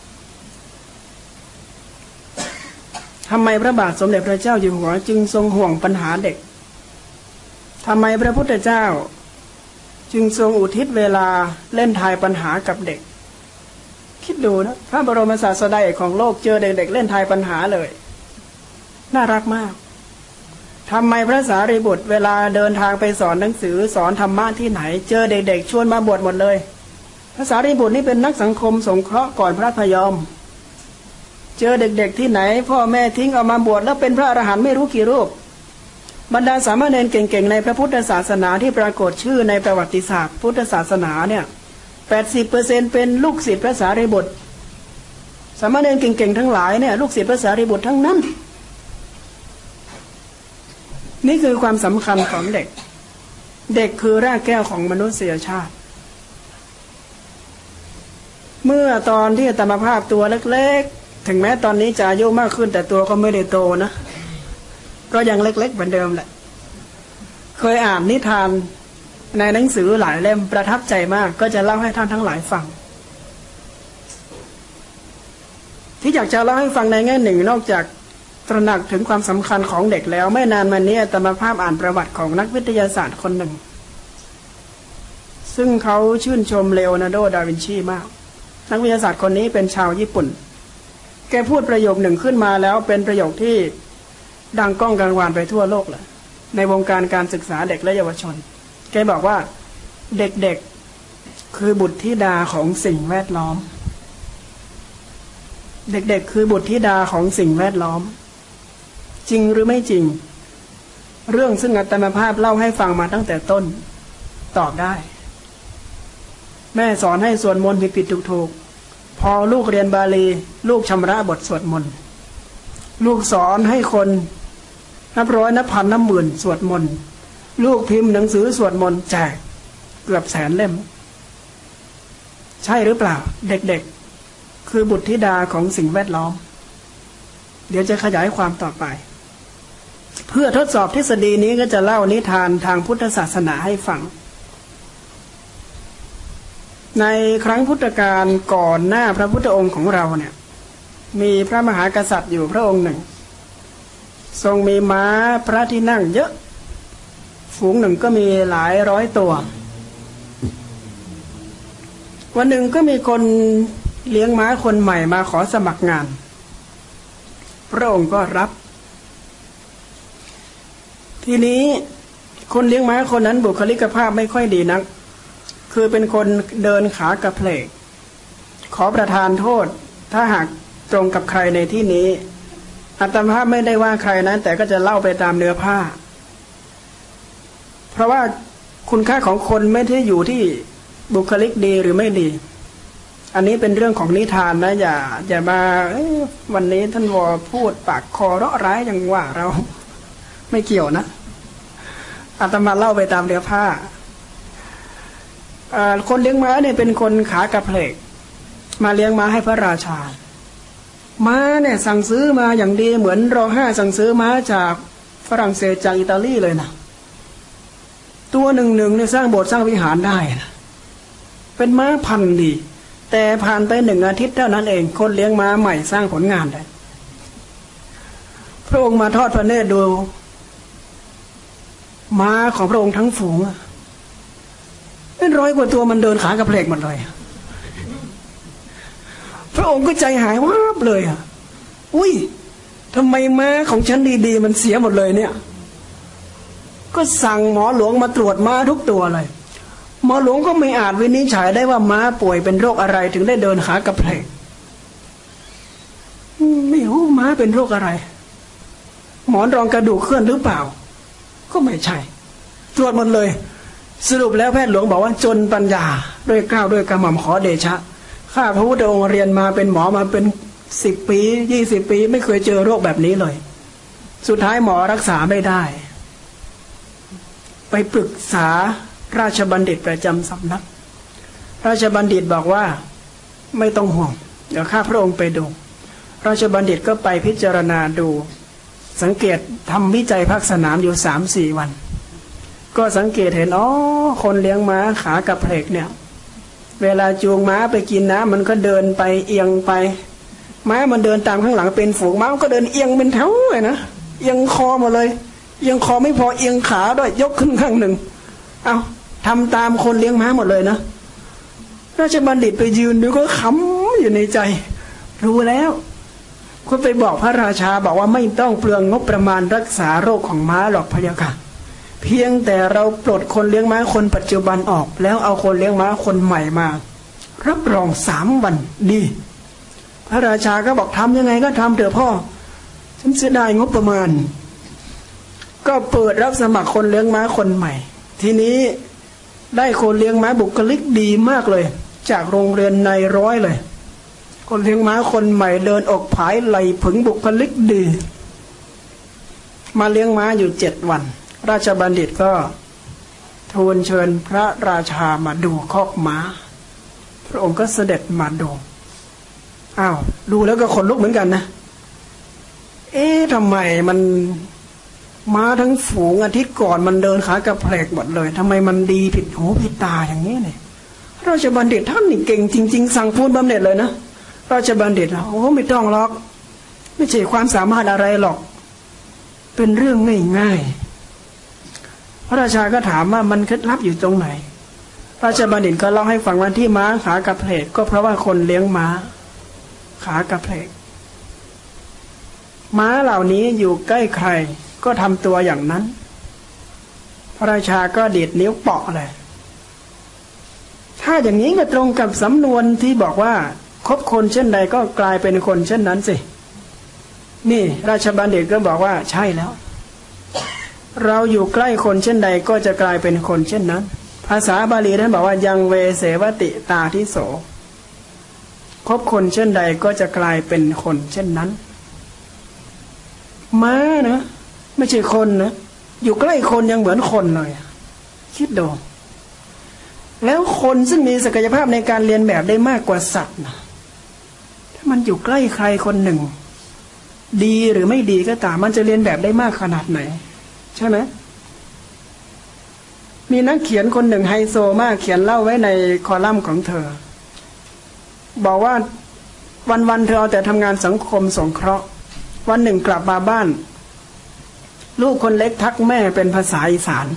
Speaker 1: ทำไมพระบาทสมเด็จพระเจ้าอยู่หัวจึงทรงห่วงปัญหาเด็กทำไมพระพุทธเจ้าจึงทรงอุทิศเวลาเล่นทายปัญหากับเด็กคิดดูนะพระบรมศาสดาเอกของโลกเจอเด็กๆเล่นทายปัญหาเลยน่ารักมากทำไมพระสารีบุตรเวลาเดินทางไปสอนหนังสือสอนธรรมะที่ไหนเจอเด็กๆชวนมาบวชหมดเลยพระสารีบุตรนี่เป็นนักสังคมสงเคราะห์ก่อนพระพยอมเจอเด็กๆที่ไหนพ่อแม่ทิ้งเอามาบวชแล้วเป็นพระอรหันต์ไม่รู้กี่รูปบรรดาสามเณรเก่งๆในพระพุทธศาสนาที่ปรากฏชื่อในประวัติศาสตร์พุทธศาสนาเนี่ย แปดสิบเปอร์เซ็นต์ เป็นลูกศิษย์พระสารีบุตรสามเณรเก่งๆทั้งหลายเนี่ยลูกศิษย์พระสารีบุตรทั้งนั้นนี่คือความสำคัญของเด็กเด็กคือรากแก้วของมนุษยชาติเมื่อตอนที่อาตมาภาพตัวเล็กๆถึงแม้ตอนนี้จะอายุมากขึ้นแต่ตัวก็ไม่ได้โตนะก็ยังเล็กๆเหมือนเดิมแหละเคยอ่านนิทานในหนังสือหลายเล่มประทับใจมากก็จะเล่าให้ท่านทั้งหลายฟังที่อยากจะเล่าให้ฟังในแง่หนึ่งนอกจากตระหนักถึงความสำคัญของเด็กแล้วไม่นานมานี้อาตมาภาพอ่านประวัติของนักวิทยาศาสตร์คนหนึ่งซึ่งเขาชื่นชมเลโอนาร์โด ดาวินชีมากนักวิทยาศาสตร์คนนี้เป็นชาวญี่ปุ่นแกพูดประโยคหนึ่งขึ้นมาแล้วเป็นประโยคที่ดังก้องกังวานไปทั่วโลกเลยในวงการการศึกษาเด็กและเยาวชนแกบอกว่าเด็กๆคือบุตรธิดาของสิ่งแวดล้อมเด็กๆคือบุตรธิดาของสิ่งแวดล้อมจริงหรือไม่จริงเรื่องซึ่งอาตมาภาพเล่าให้ฟังมาตั้งแต่ต้นตอบได้แม่สอนให้สวดมนต์ผิดๆถูกๆพอลูกเรียนบาลีลูกชำระบทสวดมนต์ลูกสอนให้คนนับร้อยนับพันนับหมื่นสวดมนต์ลูกพิมพ์หนังสือสวดมนต์แจกเกือบแสนเล่มใช่หรือเปล่าเด็กๆคือบุตรธิดาของสิ่งแวดล้อมเดี๋ยวจะขยายความต่อไปเพื่อทดสอบทฤษฎีนี้ก็จะเล่านิทานทางพุทธศาสนาให้ฟังในครั้งพุทธกาลก่อนหน้าพระพุทธองค์ของเราเนี่ยมีพระมหากษัตริย์อยู่พระองค์หนึ่งทรงมีม้าพระที่นั่งเยอะฝูงหนึ่งก็มีหลายร้อยตัววันหนึ่งก็มีคนเลี้ยงม้าคนใหม่มาขอสมัครงานพระองค์ก็รับทีนี้คนเลี้ยงม้าคนนั้นบุคลิกภาพไม่ค่อยดีนักคือเป็นคนเดินขากระเพลกขอประทานโทษถ้าหากตรงกับใครในที่นี้อาตมาภาพไม่ได้ว่าใครนะแต่ก็จะเล่าไปตามเนื้อผ้าเพราะว่าคุณค่าของคนไม่ได้อยู่ที่บุคลิกดีหรือไม่ดีอันนี้เป็นเรื่องของนิทานนะอย่าอย่ามาวันนี้ท่านวอพูดปากคอเราะร้ายอย่างว่าเราไม่เกี่ยวนะอาตมาเล่าไปตามเนื้อผ้าคนเลี้ยงม้าเนี่ยเป็นคนขากระเพลกมาเลี้ยงม้าให้พระราชาม้าเนี่ยสั่งซื้อมาอย่างดีเหมือนรอห้าสั่งซื้อม้าจากฝรั่งเศสจากอิตาลีเลยนะตัวหนึ่งหนึ่งเนี่ยสร้างโบสถ์สร้างวิหารได้นะเป็นม้าพันธุ์ดีแต่ผ่านไปหนึ่งอาทิตย์เท่านั้นเองคนเลี้ยงม้าใหม่สร้างผลงานได้พระองค์มาทอดพระเนตรดูม้าของพระองค์ทั้งฝูงเป็นร้อยกว่าตัวมันเดินขากระเพลกหมดเลยพระองค์ก็ใจหายวาบเลยอ่ะอุ้ยทำไมม้าของฉันดีๆมันเสียหมดเลยเนี่ยก็สั่งหมอหลวงมาตรวจม้าทุกตัวเลยหมอหลวงก็ไม่อาจวินิจฉัยได้ว่าม้าป่วยเป็นโรคอะไรถึงได้เดินขากระเพลกไม่รู้ม้าเป็นโรคอะไรหมอนรองกระดูกเคลื่อนหรือเปล่าก็ไม่ใช่ตรวจหมดเลยสรุปแล้วแพทย์หลวงบอกว่าจนปัญญาด้วยเกล้าด้วยกระหม่อมขอเดชะข้าพระพุทธองค์เรียนมาเป็นหมอมาเป็นสิบปียี่สิบปีไม่เคยเจอโรคแบบนี้เลยสุดท้ายหมอรักษาไม่ได้ไปปรึกษาราชบัณฑิตประจำสำนักราชบัณฑิตบอกว่าไม่ต้องห่วงเดี๋ยวข้าพระองค์ไปดูราชบัณฑิตก็ไปพิจารณาดูสังเกตทำวิจัยภาคสนามอยู่สามสี่วันก็สังเกตเห็นอ๋อคนเลี้ยงม้าขากระเพลกเนี่ยเวลาจูงม้าไปกินน้ำมันก็เดินไปเอียงไปม้ามันเดินตามข้างหลังเป็นฝูงม้ามันก็เดินเอียงเป็นแถวเลยนะเอียงคอมาเลยเอียงคอไม่พอเอียงขาด้วยยกขึ้นข้างหนึ่งเอาทำตามคนเลี้ยงม้าหมดเลยนะราชบัณฑิตไปยืนดูก็ขำอยู่ในใจรู้แล้วคุณไปบอกพระราชาบอกว่าไม่ต้องเปลืองงบประมาณรักษาโรคของม้าหรอกพะยะค่ะเพียงแต่เราปลดคนเลี้ยงม้าคนปัจจุบันออกแล้วเอาคนเลี้ยงม้าคนใหม่มารับรองสามวันดีพระราชาก็บอกทำยังไงก็ทำเถอะพ่อฉันเสียดายงบประมาณก็เปิดรับสมัครคนเลี้ยงม้าคนใหม่ทีนี้ได้คนเลี้ยงม้าบุคลิกดีมากเลยจากโรงเรียนในร้อยเลยคนเลี้ยงม้าคนใหม่เดินออกผายไหลผึงบุคลิกดีมาเลี้ยงม้าอยู่เจ็ดวันราชบัณฑิตก็ทูลเชิญพระราชามาดูคอกม้าพระองค์ก็เสด็จมาดูอ้าวดูแล้วก็ขนลุกเหมือนกันนะเอ๊ะทำไมมันม้าทั้งฝูงอาทิตย์ก่อนมันเดินขากระเพลกหมดเลยทำไมมันดีผิดหูผิดตาอย่างนี้เนี่ยราชบัณฑิตท่านนี่เก่งจริงๆสั่งพูดบำเหน็จเลยนะราชบัณฑิตโอ้ไม่ต้องหรอกไม่ใช่ความสามารถอะไรหรอกเป็นเรื่องง่ายๆพระราชาก็ถามว่ามันเคล็ดลับอยู่ตรงไหนราชบัณฑิตก็เล่าให้ฟังว่าที่ม้าขากระเพลกก็เพราะว่าคนเลี้ยงม้าขากระเพลกม้าเหล่านี้อยู่ใกล้ใครก็ทำตัวอย่างนั้นพระราชาก็ดีดนิ้วเปาะเลยถ้าอย่างนี้ก็ตรงกับสำนวนที่บอกว่าคบคนเช่นใดก็กลายเป็นคนเช่นนั้นสินี่ราชบัณฑิตก็บอกว่าใช่แล้วเราอยู่ใกล้คนเช่นใดก็จะกลายเป็นคนเช่นนั้นภาษาบาลีนั้นบอกว่ายังเวเสวติตาทิโสคบคนเช่นใดก็จะกลายเป็นคนเช่นนั้นม้านะไม่ใช่คนนะอยู่ใกล้คนยังเหมือนคนเลยคิดดูแล้วคนซึ่งมีศักยภาพในการเรียนแบบได้มากกว่าสัตว์นะถ้ามันอยู่ใกล้ใครคนหนึ่งดีหรือไม่ดีก็ตามมันจะเรียนแบบได้มากขนาดไหนใช่ไหมมีนักเขียนคนหนึ่งไฮโซมากเขียนเล่าไว้ในคอลัมน์ของเธอบอกว่าวันๆเธอเอาแต่ทำงานสังคมสงเคราะห์วันหนึ่งกลับมาบ้านลูกคนเล็กทักแม่เป็นภาษาอีสาน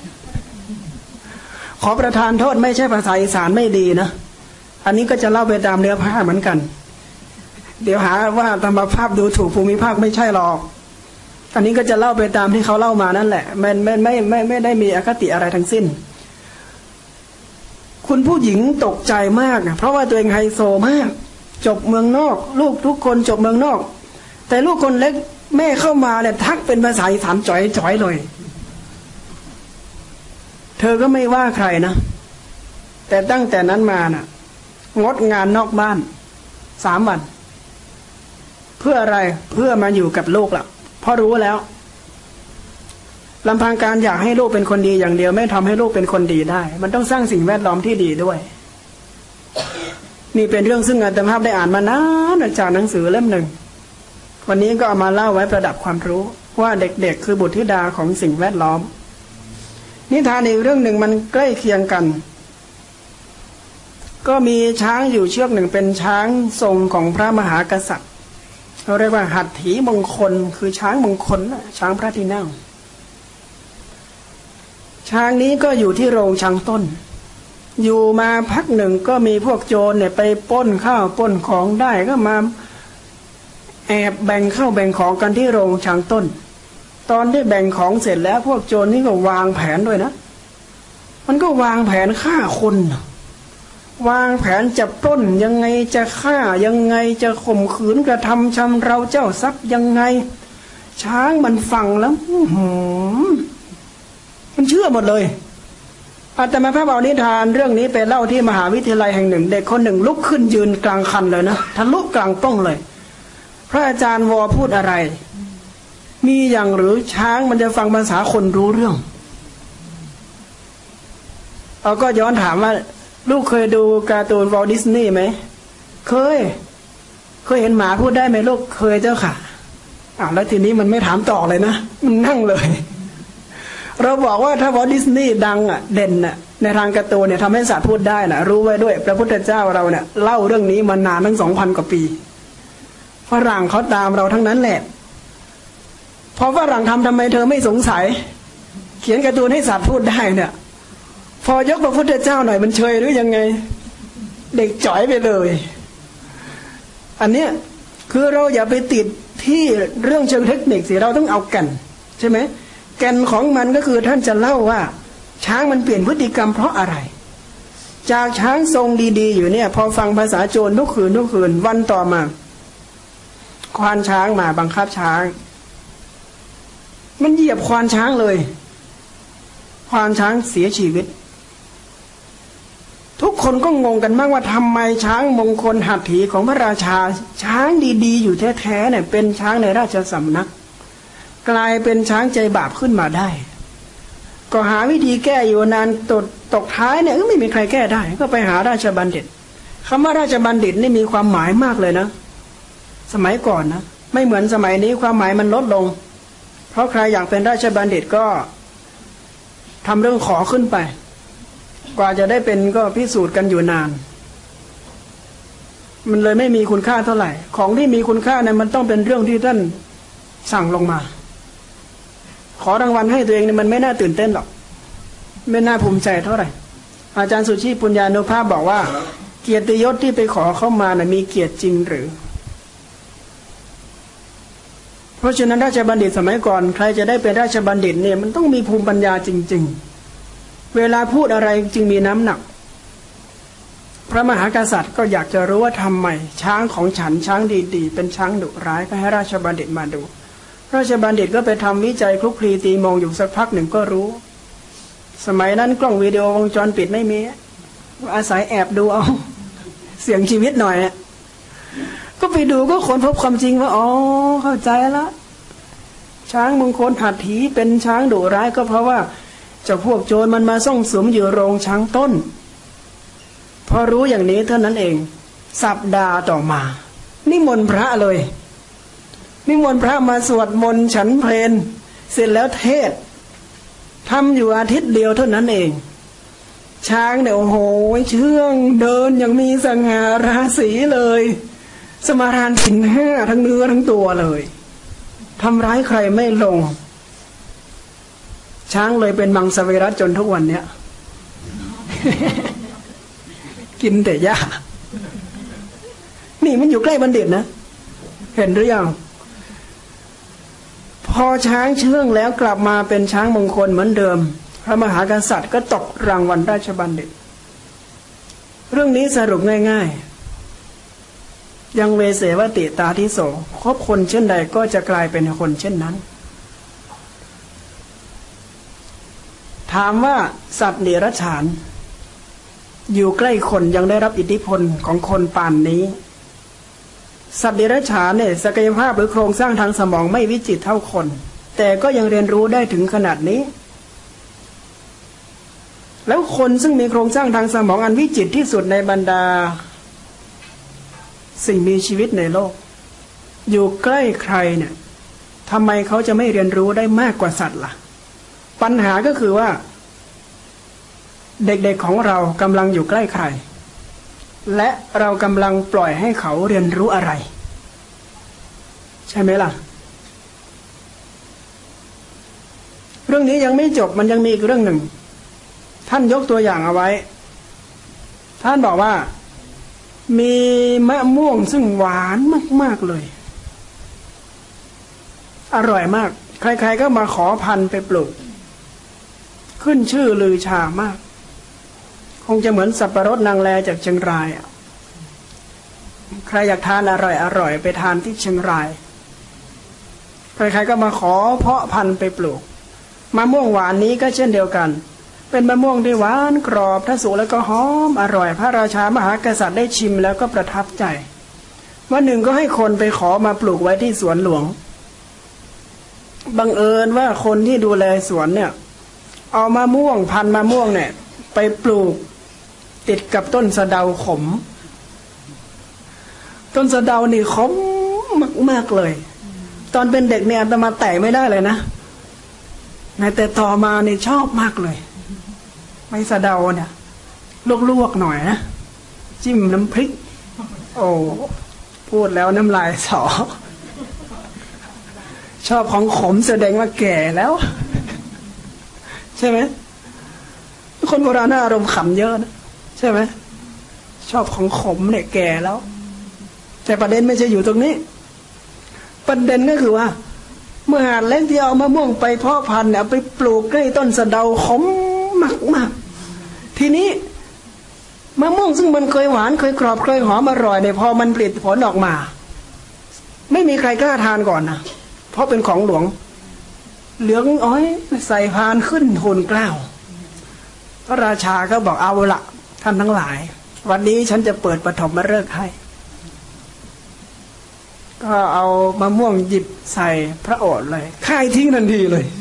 Speaker 1: ขอประทานโทษไม่ใช่ภาษาอีสานไม่ดีนะอันนี้ก็จะเล่าไปตามเนื้อผ้าเหมือนกันเดี๋ยวหาว่าธรรมภาพดูถูกภูมิภาคไม่ใช่หรอกอันนี้ก็จะเล่าไปตามที่เขาเล่ามานั่นแหละไม่ไม่ไม่ไม่ไม่ได้มีอคติอะไรทั้งสิ้นคุณผู้หญิงตกใจมากเพราะว่าตัวเองไฮโซมากจบเมืองนอกลูกทุกคนจบเมืองนอกแต่ลูกคนเล็กแม่เข้ามาเนี่ยทักเป็นภาษาอีสานจ่อยๆเลยเธอก็ไม่ว่าใครนะแต่ตั้งแต่นั้นมาน่ะงดงานนอกบ้านสามวันเพื่ออะไรเพื่อมาอยู่กับลูกล่ะเพราะรู้แล้วลำพังการอยากให้ลูกเป็นคนดีอย่างเดียวไม่ทำให้ลูกเป็นคนดีได้มันต้องสร้างสิ่งแวดล้อมที่ดีด้วยนี่เป็นเรื่องซึ่งอาตมาได้อ่านมานานจากหนังสือเล่มหนึ่งวันนี้ก็เอามาเล่าไว้ประดับความรู้ว่าเด็กๆคือบุตรธิดาของสิ่งแวดล้อมนิทานอีกเรื่องหนึ่งมันใกล้เคียงกันก็มีช้างอยู่เชือกหนึ่งเป็นช้างทรงของพระมหากษัตริย์เราเรียกว่าหัตถีมงคลคือช้างมงคลช้างพระที่นั่งช้างนี้ก็อยู่ที่โรงช้างต้นอยู่มาพักหนึ่งก็มีพวกโจรเนี่ยไปปล้นข้าวปล้นของได้ก็มาแอบแบ่งข้าวแบ่งของกันที่โรงช้างต้นตอนที่แบ่งของเสร็จแล้วพวกโจรนี่ก็วางแผนด้วยนะมันก็วางแผนฆ่าคนวางแผนจะปล้นยังไงจะฆ่ายังไงจะข่มขืนกระทำชำเราเจ้าทรัพย์ยังไงช้างมันฟังแล้วมันเชื่อหมดเลยอาตมาพระเอานิทานเรื่องนี้ไปเล่าที่มหาวิทยาลัยแห่งหนึ่งเด็กคนหนึ่งลุกขึ้นยืนกลางคันเลยนะทะลุกลางป้องเลยพระอาจารย์วอพูดอะไรมีอย่างหรือช้างมันจะฟังภาษาคนรู้เรื่องเราก็ย้อนถามว่าลูกเคยดูการ์ตูนวอลดิสนีย์ไหมเคยเคยเห็นหมาพูดได้ไหมลูกเคยเจ้าค่ะอ่ะแล้วทีนี้มันไม่ถามต่อเลยนะมันนั่งเลยเราบอกว่าถ้าวอลดิสนีย์ดังอ่ะเด่นอ่ะในทางการ์ตูนเนี่ยทำให้สัตว์พูดได้นะรู้ไว้ด้วยพระพุทธเจ้าเราเนี่ยเล่าเรื่องนี้มานานตั้งสองพันกว่าปีฝรั่งเขาตามเราทั้งนั้นแหละพอฝรั่งทำทำไมเธอไม่สงสัยเขียนการ์ตูนให้สัตว์พูดได้เนี่ยพอยกพระพุทธเจ้าหน่อยมันเชยหรือยังไงเด็กจ่อยไปเลยอันเนี้ยคือเราอย่าไปติดที่เรื่องเชิงเทคนิคสิเราต้องเอาแก่นใช่ไหมแก่นของมันก็คือท่านจะเล่าว่าช้างมันเปลี่ยนพฤติกรรมเพราะอะไรจากช้างทรงดีๆอยู่เนี่ยพอฟังภาษาโจรทุกคืนทุกคืนวันต่อมาควานช้างมาบังคับช้างมันเหยียบควานช้างเลยควานช้างเสียชีวิตทุกคนก็งงกันมากว่าทำไมช้างมงคลหัตถีของพระราชาช้างดีๆอยู่แท้ๆเนี่ยเป็นช้างในราชสำนักกลายเป็นช้างใจบาปขึ้นมาได้ก็หาวิธีแก้อยู่นานตกตกท้ายเนี่ยก็ไม่มีใครแก้ได้ก็ไปหาราชบัณฑิตคำว่าราชบัณฑิตนี่มีความหมายมากเลยนะสมัยก่อนนะไม่เหมือนสมัยนี้ความหมายมันลดลงเพราะใครอยากเป็นราชบัณฑิตก็ทำเรื่องขอขึ้นไปกว่าจะได้เป็นก็พิสูจน์กันอยู่นานมันเลยไม่มีคุณค่าเท่าไหร่ของที่มีคุณค่าเนี่ยมันต้องเป็นเรื่องที่ท่านสั่งลงมาขอรางวัลให้ตัวเองเนี่ยมันไม่น่าตื่นเต้นหรอกไม่น่าภูมิใจเท่าไหร่อาจารย์สุชีปุญญานุภาพบอกว่าเกียรติยศที่ไปขอเข้ามาน่ะมีเกียรติจริงหรือเพราะฉะนั้นราชบัณฑิตสมัยก่อนใครจะได้เป็นราชบัณฑิตเนี่ยมันต้องมีภูมิปัญญาจริงๆเวลาพูดอะไรจึงมีน้ำหนักพระมหากษัตริย์ก็อยากจะรู้ว่าทำไมช้างของฉันช้างดีๆเป็นช้างดุร้ายก็ให้ราชบัณฑิตมาดูราชบัณฑิตก็ไปทำวิจัยคลุกคลีตีมองอยู่สักพักหนึ่งก็รู้สมัยนั้นกล้องวิดีโอวงจรปิดไม่มีอาศัยแอบดูเอาเสียงชีวิตหน่อยก็ไปดูก็ค้นพบความจริงว่าอ๋อเข้าใจละช้างมงคลหัตถีเป็นช้างดุร้ายก็เพราะว่าเจ้าพวกโจรมันมาซ่องสุมอยู่โรงช้างต้นพอรู้อย่างนี้เท่านั้นเองสัปดาห์ต่อมานิมนต์พระเลยนิมนต์พระมาสวดมนต์ฉันเพลนเสร็จแล้วเทศทำอยู่อาทิตย์เดียวเท่านั้นเองช้างเนี่ยโอ้โหเชื่องเดินอย่างมีสง่าราศีเลยสมาทานศีลห้าทั้งเนื้อทั้งตัวเลยทำร้ายใครไม่ลงช้างเลยเป็นมังสวิรัติจนทุกวันเนี้ย กินแต่หญ้านี่มันอยู่ใกล้บัณฑิตนะเห็นหรือยังพอช้างเชื่องแล้วกลับมาเป็นช้างมงคลเหมือนเดิมพระมหากษัตริย์ก็ตกรางวัลราชบัณฑิตเรื่องนี้สรุปง่ายๆยังเวเสวติตาทิโสคบคนเช่นใดก็จะกลายเป็นคนเช่นนั้นถามว่าสัตว์เดรัจฉานอยู่ใกล้คนยังได้รับอิทธิพลของคนป่านนี้สัตว์เดรัจฉานเนี่ยศักยภาพหรือโครงสร้างทางสมองไม่วิจิตรเท่าคนแต่ก็ยังเรียนรู้ได้ถึงขนาดนี้แล้วคนซึ่งมีโครงสร้างทางสมองอันวิจิตรที่สุดในบรรดาสิ่งมีชีวิตในโลกอยู่ใกล้ใครเนี่ยทำไมเขาจะไม่เรียนรู้ได้มากกว่าสัตว์ล่ะปัญหาก็คือว่าเด็กๆของเรากำลังอยู่ใกล้ใครและเรากำลังปล่อยให้เขาเรียนรู้อะไรใช่ไหมล่ะเรื่องนี้ยังไม่จบมันยังมีอีกเรื่องหนึ่งท่านยกตัวอย่างเอาไว้ท่านบอกว่ามีมะม่วงซึ่งหวานมากๆเลยอร่อยมากใครๆก็มาขอพันธุ์ไปปลูกขึ้นชื่อลือชามากคงจะเหมือนสับปะรดนางแลจากเชียงรายอ่ะใครอยากทานอร่อยอร่อยไปทานที่เชียงรายใครๆก็มาขอเพาะพันธุ์ไปปลูกมะม่วงหวานนี้ก็เช่นเดียวกันเป็นมะม่วงที่หวานกรอบถ้าสุกแล้วก็หอมอร่อยพระราชามหากษัตริย์ได้ชิมแล้วก็ประทับใจวันหนึ่งก็ให้คนไปขอมาปลูกไว้ที่สวนหลวงบังเอิญว่าคนที่ดูแลสวนเนี่ยเอามะม่วงพันธุ์มะม่วงเนี่ยไปปลูกติดกับต้นสะเดาขมต้นสะเดานี่ขมมากๆเลยตอนเป็นเด็กเนี่ยอาตมาแตะไม่ได้เลยนะแต่ต่อมานี่ชอบมากเลยไม่สะเดาเนี่ยลวกๆหน่อยนะจิ้มน้ำพริกโอ้พูดแล้วน้ำลายสอชอบของขมแสดงว่าแก่แล้วใช่ไหมคนโบราณน่าอารมณ์ขำเยอะนะใช่ไหมชอบของขมเนี่ยแก่แล้วแต่ประเด็นไม่ใช่อยู่ตรงนี้ประเด็นก็คือว่าเมื่อหาดเล็กที่เอามะม่วงไปเพาะพันธุ์เนี่ยไปปลูกใกล้ต้นสะเดาขมมากๆทีนี้มะม่วงซึ่งมันเคยหวานเคยกรอบเคยหอมอร่อยเนี่ยพอมันผลิตผลออกมาไม่มีใครกล้าทานก่อนนะเพราะเป็นของหลวงเหลืองอ้อยใส่พานขึ้นทูลเกล้าพระราชาก็บอกเอาละท่านทั้งหลายวันนี้ฉันจะเปิดปฐมฤกษ์ให้ก็เอามะม่วงหยิบใส่พระโอษฐ์เลยค่ายทิ้งทันทีเลย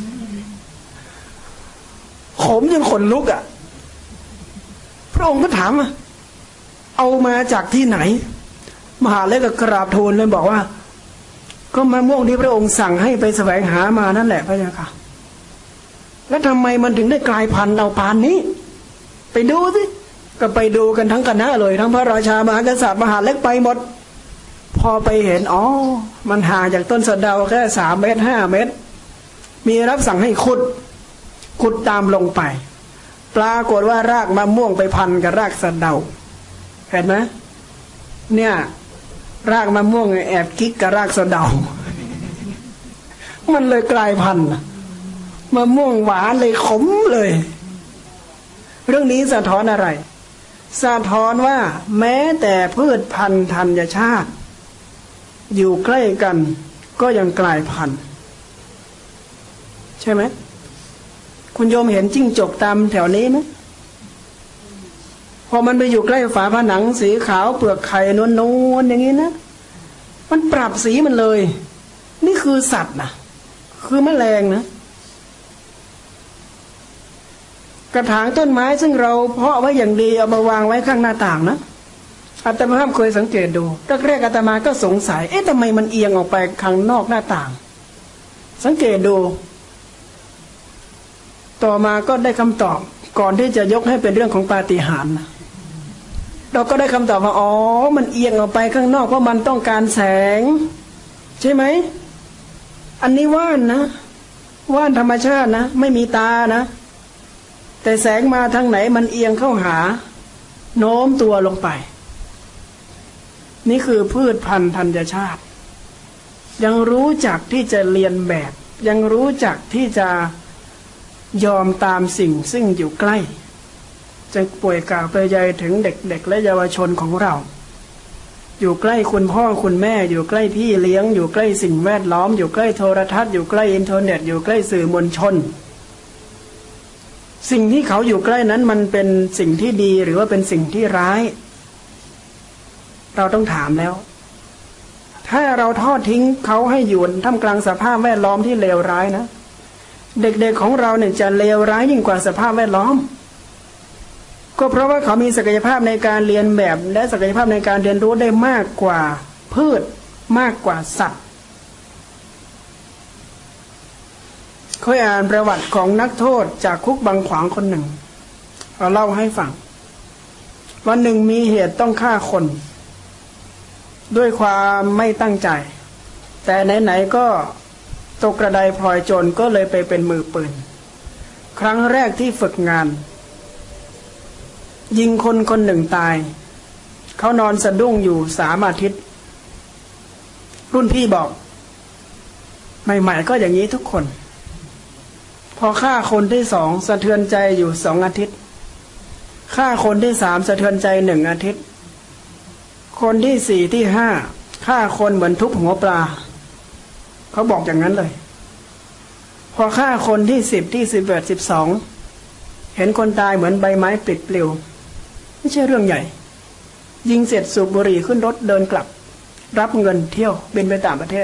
Speaker 1: ขมยังขนลุกอ่ะพระองค์ก็ถามว่าเอามาจากที่ไหนมหาเล็กก็กราบทูลเลยบอกว่าก็มะม่วงที่พระองค์สั่งให้ไปแสวงหามานั่นแหละพระเจ้าค่ะแล้วทำไมมันถึงได้กลายพันธุ์เอาปานนี้ไปดูสิก็ไปดูกันทั้งคณะเลยทั้งพระราชามหากษัตริย์มหาเล็กไปหมดพอไปเห็นอ๋อมันห่างจากต้นสะเดาแค่สามเมตรห้าเมตรมีรับสั่งให้ขุดขุดตามลงไปปรากฏว่ารากมะม่วงไปพันกับรากสะเดาเห็นไหมเนี่ยรากมะม่วงแอบกิ๊กกับรากสะเดามันเลยกลายพันธุ์มะม่วงหวานเลยขมเลยเรื่องนี้สะท้อนอะไรสะท้อนว่าแม้แต่พืชพันธุ์ธัญชาติอยู่ใกล้กันก็ยังกลายพันธุ์ใช่ไหมคุณโยมเห็นจิ้งจกตามแถวนี้ไหมพอมันไปอยู่ใกล้ฝาผนังสีขาวเปลือกไข่นวลๆอย่างนี้นะมันปรับสีมันเลยนี่คือสัตว์นะคือแมลงนะกระถางต้นไม้ซึ่งเราเพาะไว้อย่างดีเอามาวางไว้ข้างหน้าต่างนะอาตมาเคยสังเกตดูแรกๆอาตมาก็สงสัยเอ๊ะทำไมมันเอียงออกไปข้างนอกหน้าต่างสังเกตดูต่อมาก็ได้คำตอบก่อนที่จะยกให้เป็นเรื่องของปาฏิหาริย์นะเราก็ได้คำตอบว่าอ๋อมันเอียงออกไปข้างนอกเพราะมันต้องการแสงใช่ไหมอันนี้ว่านนะว่านธรรมชาตินะไม่มีตานะแต่แสงมาทางไหนมันเอียงเข้าหาโน้มตัวลงไปนี่คือพืชพันธุ์ธัญชาติยังรู้จักที่จะเรียนแบบยังรู้จักที่จะยอมตามสิ่งซึ่งอยู่ใกล้จะป่วยกล่าวไปใหญ่ถึงเด็กๆและเยาวชนของเราอยู่ใกล้คุณพ่อคุณแม่อยู่ใกล้พี่เลี้ยงอยู่ใกล้สิ่งแวดล้อมอยู่ใกล้โทรทัศน์อยู่ใกล้อินเทอร์เน็ตอยู่ใกล้สื่อมวลชนสิ่งที่เขาอยู่ใกล้นั้นมันเป็นสิ่งที่ดีหรือว่าเป็นสิ่งที่ร้ายเราต้องถามแล้วถ้าเราทอดทิ้งเขาให้อยู่ท่ามกลางสภาพแวดล้อมที่เลวร้ายนะเด็กๆของเราเนี่ยจะเลวร้ายยิ่งกว่าสภาพแวดล้อมก็เพราะว่าเขามีศักยภาพในการเรียนแบบและศักยภาพในการเรียนรู้ได้มากกว่าพืชมากกว่าสัตว์เคยอ่านประวัติของนักโทษจากคุกบางขวางคนหนึ่งเขาเล่าให้ฟังวันหนึ่งมีเหตุต้องฆ่าคนด้วยความไม่ตั้งใจแต่ไหนๆก็ตกกระไดพลอยโจรก็เลยไปเป็นมือปืนครั้งแรกที่ฝึกงานยิงคนคนหนึ่งตายเขานอนสะดุ้งอยู่สามอาทิตย์รุ่นพี่บอกใหม่ๆก็อย่างนี้ทุกคนพอฆ่าคนที่สองสะเทือนใจอยู่สองอาทิตย์ฆ่าคนที่สามสะเทือนใจหนึ่งอาทิตย์คนที่สี่ที่ห้าฆ่าคนเหมือนทุบหัวปลาเขาบอกอย่างนั้นเลยพอฆ่าคนที่สิบที่สิบเอ็ดสิบสองเห็นคนตายเหมือนใบไม้ปลิดปลิวไม่ใช่เรื่องใหญ่ยิงเสร็จสูบบุหรี่ขึ้นรถเดินกลับรับเงินเที่ยวบินไปต่างประเทศ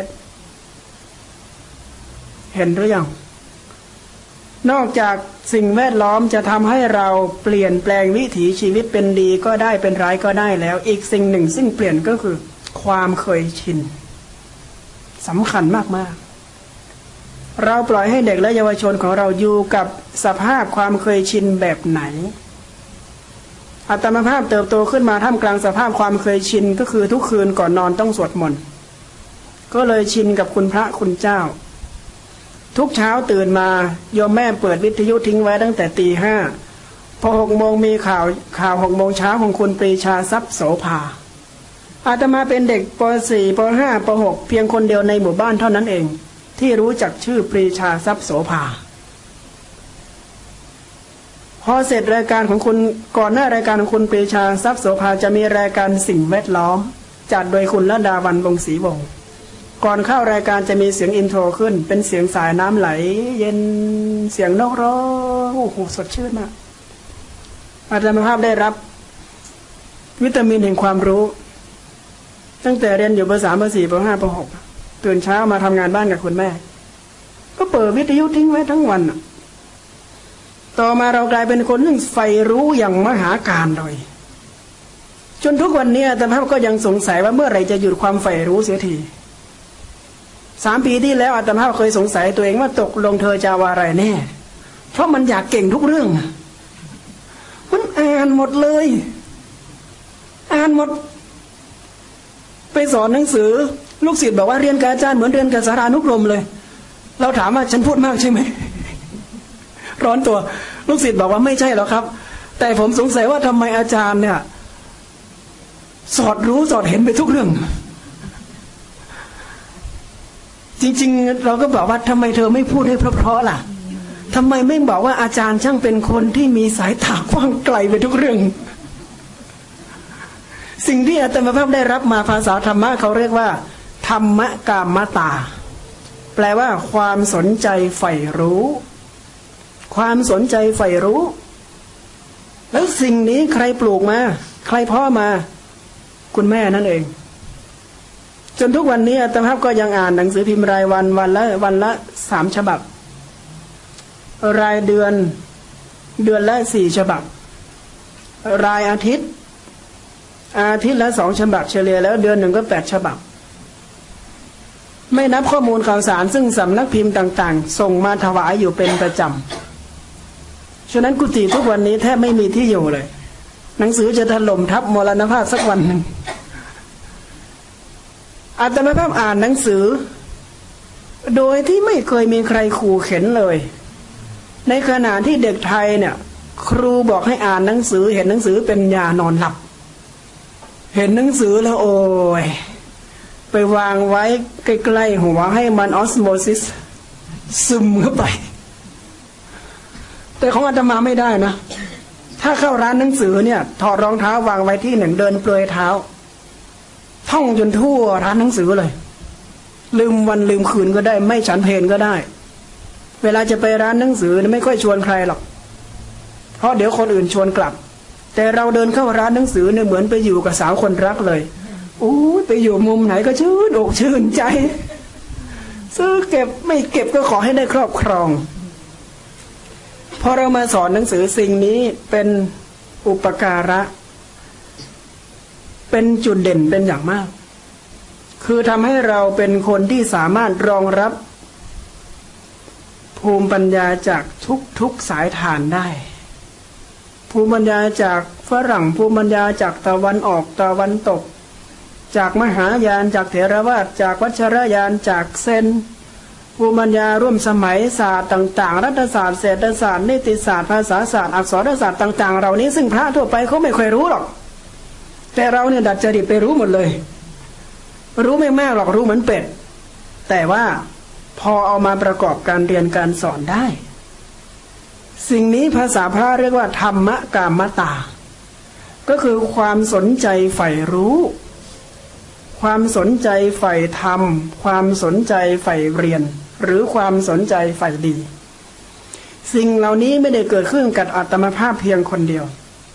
Speaker 1: เห็นหรือยังนอกจากสิ่งแวดล้อมจะทำให้เราเปลี่ยนแปลงวิถีชีวิตเป็นดีก็ได้เป็นร้ายก็ได้แล้วอีกสิ่งหนึ่งซึ่งเปลี่ยนก็คือความเคยชินสำคัญมากๆเราปล่อยให้เด็กและเยาวชนของเราอยู่กับสภาพความเคยชินแบบไหนอัตมภาพเติบโตขึ้นมาท่ามกลางสภาพความเคยชินก็คือทุกคืนก่อนนอนต้องสวดมนต์ก็เลยชินกับคุณพระคุณเจ้าทุกเช้าตื่นมาโยมแม่เปิดวิทยุทิ้งไว้ตั้งแต่ตีห้าพอหกโมงมีข่าวข่าวหกโมงเช้าของคุณปรีชาทรัพย์โสภาอาตมาเป็นเด็กป.สี่ ป.ห้า ป.หก เพียงคนเดียวในหมู่บ้านเท่านั้นเองที่รู้จักชื่อปรีชาทรัพย์โสภาพอเสร็จรายการของคุณก่อนหน้ารายการของคุณปรีชาทรัพย์โสภาจะมีรายการสิ่งแวดล้อมจัดโดยคุณลดาวันวงศ์ศรีวงศ์ก่อนเข้ารายการจะมีเสียงอินโทรขึ้นเป็นเสียงสายน้ำไหลเย็นเสียงนกร้องโอ้โหสดชื่นมากอาจารย์ภาพได้รับวิตามินแห่งความรู้ตั้งแต่เรียนอยู่ป.สามป.สี่ป.ห้าป.หกตื่นเช้ามาทำงานบ้านกับคุณแม่ก็เปิดวิทยุทิ้งไว้ทั้งวันต่อมาเรากลายเป็นคนที่ใฝ่รู้อย่างมหาการเลยจนทุกวันนี้อาตมาก็ยังสงสัยว่าเมื่อไหร่จะหยุดความใฝ่รู้เสียทีสามปีที่แล้วอาตมาเคยสงสัยตัวเองว่าตกลงเธอจะว่าอะไรแน่เพราะมันอยากเก่งทุกเรื่องมันอ่านหมดเลยอ่านหมดไปสอนหนังสือลูกศิษย์บอกว่าเรียนกับอาจารย์เหมือนเรียนกับสารานุกรมเลยเราถามว่าฉันพูดมากใช่ไหมร้อนตัวลูกศิษย์บอกว่าไม่ใช่หรอกครับแต่ผมสงสัยว่าทำไมอาจารย์เนี่ยสอดรู้สอดเห็นไปทุกเรื่องจริงๆเราก็บอกว่าทำไมเธอไม่พูดให้เพราะๆล่ะทำไมไม่บอกว่าอาจารย์ช่างเป็นคนที่มีสายตากว้างไกลไปทุกเรื่องสิ่งที่อาตมาภาพได้รับมาภาษาธรรมะเขาเรียกว่าธรรมกามตาแปลว่าความสนใจใฝ่รู้ความสนใจใฝ่รู้แล้วสิ่งนี้ใครปลูกมาใครพ่อมาคุณแม่นั่นเองจนทุกวันนี้อาตมาภาพก็ยังอ่านหนังสือพิมพ์รายวันวันละวันละสามฉบับรายเดือนเดือนละสี่ฉบับรายอาทิตย์อาทิตย์ละสองฉบับเฉลี่ยแล้วเดือนหนึ่งก็แปดฉบับไม่นับข้อมูลข่าวสารซึ่งสำนักพิมพ์ต่างๆส่งมาถวายอยู่เป็นประจำฉะนั้นกุฏิทุกวันนี้แทบไม่มีที่อยู่เลยหนังสือจะถล่มทับมรณภาพสักวันหนึ่งอาตมาภาพอ่านหนังสือโดยที่ไม่เคยมีใครขู่เข็นเลยในขณะที่เด็กไทยเนี่ยครูบอกให้อ่านหนังสือเห็นหนังสือเป็นยานอนหลับเห็นหนังสือแล้วโอ้ยไปวางไว้ใกล้ๆหัวให้มันออสโมซิสซึมเข้าไปแต่ของอาตมาไม่ได้นะถ้าเข้าร้านหนังสือเนี่ยถอดรองเท้าวางไว้ที่หนึ่งเดินเปลือยเท้าท่องจนทั่วร้านหนังสือเลยลืมวันลืมคืนก็ได้ไม่ฉันเพลก็ได้เวลาจะไปร้านหนังสือไม่ค่อยชวนใครหรอกเพราะเดี๋ยวคนอื่นชวนกลับแต่เราเดินเข้าร้านหนังสือเนี่ยเหมือนไปอยู่กับสาวคนรักเลยโอ้ยไปอยู่มุมไหนก็ชื่นอกชื่นใจซื้อเก็บไม่เก็บก็ขอให้ได้ครอบครองพอเรามาสอนหนังสือสิ่งนี้เป็นอุปการะเป็นจุดเด่นเป็นอย่างมากคือทำให้เราเป็นคนที่สามารถรองรับภูมิปัญญาจากทุกๆสายฐานได้ภูมิปัญญาจากฝรั่งภูมิปัญญาจากตะวันออกตะวันตกจากมหายานจากเถรวาทจากวัชรยานจากเซนภูมิปัญญาร่วมสมัยศาสตร์ต่างๆรัฐศาสตร์เศรษฐศาสตร์นิติศาสตร์ภาษาศาสตร์อักษรศาสตร์ต่างๆเหล่านี้ซึ่งพระทั่วไปเขาไม่ค่อยรู้หรอกแต่เราเนี่ยดัดจริตไปรู้หมดเลยรู้ไม่มากหรอกรู้เหมือนเป็ดแต่ว่าพอเอามาประกอบการเรียนการสอนได้สิ่งนี้ภาษาพระเรียกว่าธรรมกามตาก็คือความสนใจใฝ่รู้ความสนใจใฝ่ธรรมความสนใจใฝ่เรียนหรือความสนใจใฝ่ดีสิ่งเหล่านี้ไม่ได้เกิดขึ้นกับอาตมาภาพเพียงคนเดียว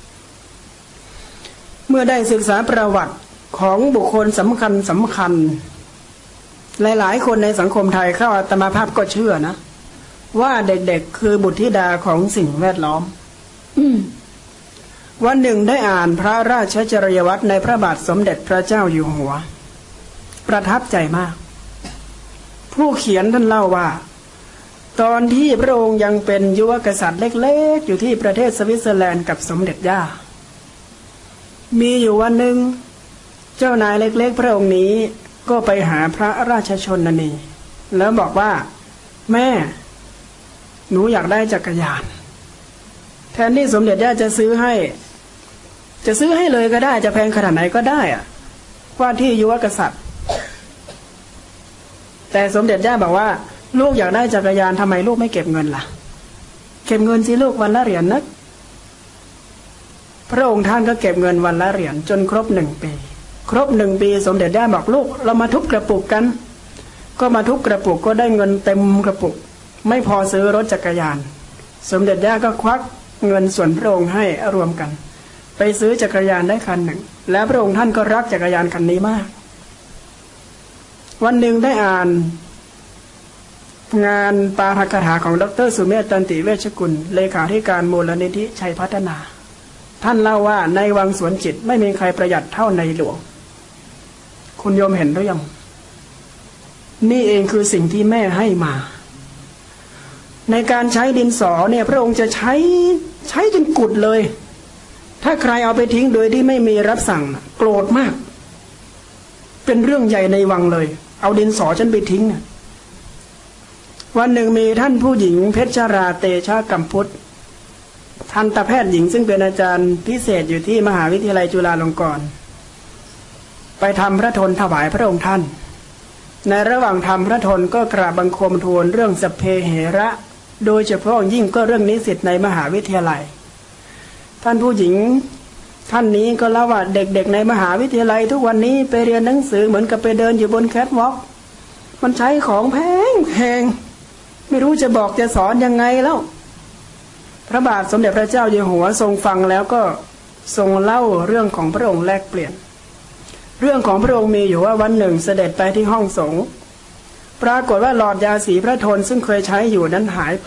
Speaker 1: เมื่อได้ศึกษาประวัติของบุคคลสำคัญสำคัญหลายๆคนในสังคมไทยเข้าอาตมาภาพก็เชื่อนะว่าเด็กๆคือบุตรธิดาของสิ่งแวดล้อมวันหนึ่งได้อ่านพระราชจริยวัตรในพระบาทสมเด็จพระเจ้าอยู่หัวประทับใจมากผู้เขียนท่านเล่าว่าตอนที่พระองค์ยังเป็นยุวกษัตริย์เล็กๆอยู่ที่ประเทศสวิตเซอร์แลนด์กับสมเด็จย่ามีอยู่วันหนึ่งเจ้านายเล็กๆพระองค์นี้ก็ไปหาพระราชชนนีแล้วบอกว่าแม่หนูอยากได้จักรยานแทนที่สมเด็จย่าจะซื้อให้จะซื้อให้เลยก็ได้จะแพงขนาดไหนก็ได้อะว่าที่ยุวกษัตริย์แต่สมเด็จย่าบอกว่าลูกอยากได้จักรยานทำไมลูกไม่เก็บเงินล่ะเก็บเงินสิลูกวันละเหรียญนะพระองค์ท่านก็เก็บเงินวันละเหรียญจนครบหนึ่งปีครบหนึ่งปีสมเด็จย่าบอกลูกเรามาทุบกระปุกกันก็มาทุบกระปุกก็ได้เงินเต็มกระปุกไม่พอซื้อรถจักรยานสมเด็จย่าก็ควักเงินส่วนพระองค์ให้รวมกันไปซื้อจักรยานได้คันหนึ่งแล้วพระองค์ท่านก็รักจักรยานคันนี้มากวันหนึ่งได้อ่านงานปาฐกถาของดรสุเมธ ตันติเวชกุลเลขาธิการมูลนิธิชัยพัฒนาท่านเล่าว่าในวังสวนจิตไม่มีใครประหยัดเท่าในหลวงคุณโยมเห็นหรือยังนี่เองคือสิ่งที่แม่ให้มาในการใช้ดินสอเนี่ยพระองค์จะใช้ใช้จนกุดเลยถ้าใครเอาไปทิ้งโดยที่ไม่มีรับสั่งโกรธมากเป็นเรื่องใหญ่ในวังเลยเอาดินสอฉันไปทิ้งนะวันหนึ่งมีท่านผู้หญิงเพชรราเตชะกัมพุทธทันตแพทย์หญิงซึ่งเป็นอาจารย์พิเศษอยู่ที่มหาวิทยาลัยจุฬาลงกรณ์ไปทำพระทนถวายพระองค์ท่านในระหว่างทำพระทนก็กราบบังคมทูลเรื่องสัพเพเหระโดยเฉพาะยิ่งก็เรื่องนิสิตในมหาวิทยาลัยท่านผู้หญิงท่านนี้ก็เล่าว่าเด็กๆในมหาวิทยาลัยทุกวันนี้ไปเรียนหนังสือเหมือนกับไปเดินอยู่บนแคทวอล์กมันใช้ของแพงแพงไม่รู้จะบอกจะสอนยังไงแล้วพระบาทสมเด็จพระเจ้าอยู่หัวทรงฟังแล้วก็ทรงเล่าเรื่องของพระองค์แลกเปลี่ยนเรื่องของพระองค์มีอยู่ว่าวันหนึ่งเสด็จไปที่ห้องสงฆ์ปรากฏว่าหลอดยาสีพระทนซึ่งเคยใช้อยู่นั้นหายไป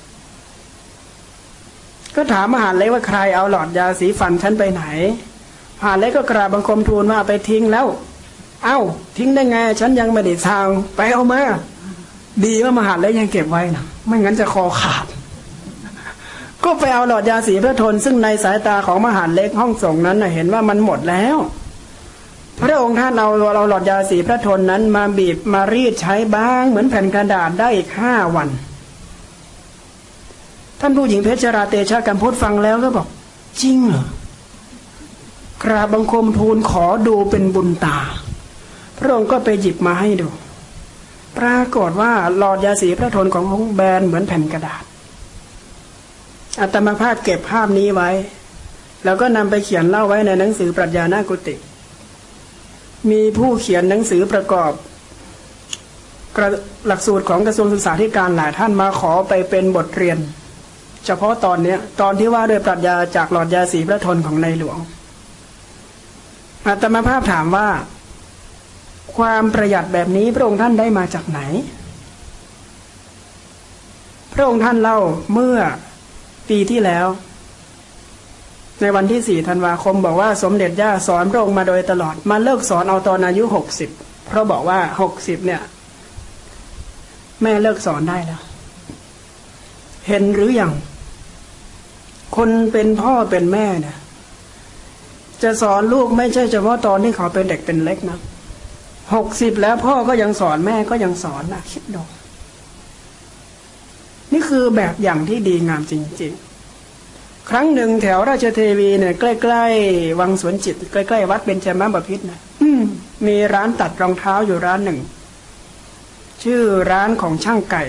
Speaker 1: ก็ถามมหาเล็กว่าใครเอาหลอดยาสีฟันฉันไปไหนมหาเล็กก็กราบบังคมทูลว่าไปทิ้งแล้วเอ้าทิ้งได้ไงฉันยังไม่ได้ทางไปเอามาดีว่ามหาเล็กยังเก็บไว้นะไม่งั้นจะคอขาดก็ไปเอาหลอดยาสีพระทนซึ่งในสายตาของมหาเล็กห้องสงฆ์นั้นเห็นว่ามันหมดแล้วพระองค์ท่านเอาเราหลอดยาสีพระทนนั้นมาบีบมารีดใช้บ้างเหมือนแผ่นกระดาษได้อีกห้าวันท่านผู้หญิงเพชรราเตชะกัมพุทธฟังแล้วก็บอกจริงเหรอกราบบังคมทูลขอดูเป็นบุญตาพระองค์ก็ไปหยิบมาให้ดูปรากฏว่าหลอดยาสีพระทนขององค์แบนเหมือนแผ่นกระดาษอาตมาภาพเก็บภาพนี้ไว้แล้วก็นำไปเขียนเล่าไว้ในหนังสือปรัชญานากุติมีผู้เขียนหนังสือประกอบหลักสูตรของกระทรวงศึกษาธิการหลายท่านมาขอไปเป็นบทเรียนเฉพาะตอนนี้ตอนที่ว่าด้วยปรัชญาจากหลอดยาสีพระทนของในหลวงอาตมาภาพถามว่าความประหยัดแบบนี้พระองค์ท่านได้มาจากไหนพระองค์ท่านเล่าเมื่อปีที่แล้วในวันที่สี่ธันวาคมบอกว่าสมเด็จย่าสอนพระองค์มาโดยตลอดมาเลิกสอนเอาตอนอายุหกสิบเพราะบอกว่าหกสิบเนี่ยแม่เลิกสอนได้แล้วเห็นหรือยังคนเป็นพ่อเป็นแม่เนี่ยจะสอนลูกไม่ใช่เฉพาะตอนที่เขาเป็นเด็กเป็นเล็กนะหกสิบแล้วพ่อก็ยังสอนแม่ก็ยังสอนนะคิดดูนี่คือแบบอย่างที่ดีงามจริงๆครั้งหนึ่งแถวราชเทวีเนี่ยใกล้ๆวังสวนจิตใกล้ๆวัดเบญจมบพิตรนะมีร้านตัดรองเท้าอยู่ร้านหนึ่งชื่อร้านของช่างไก่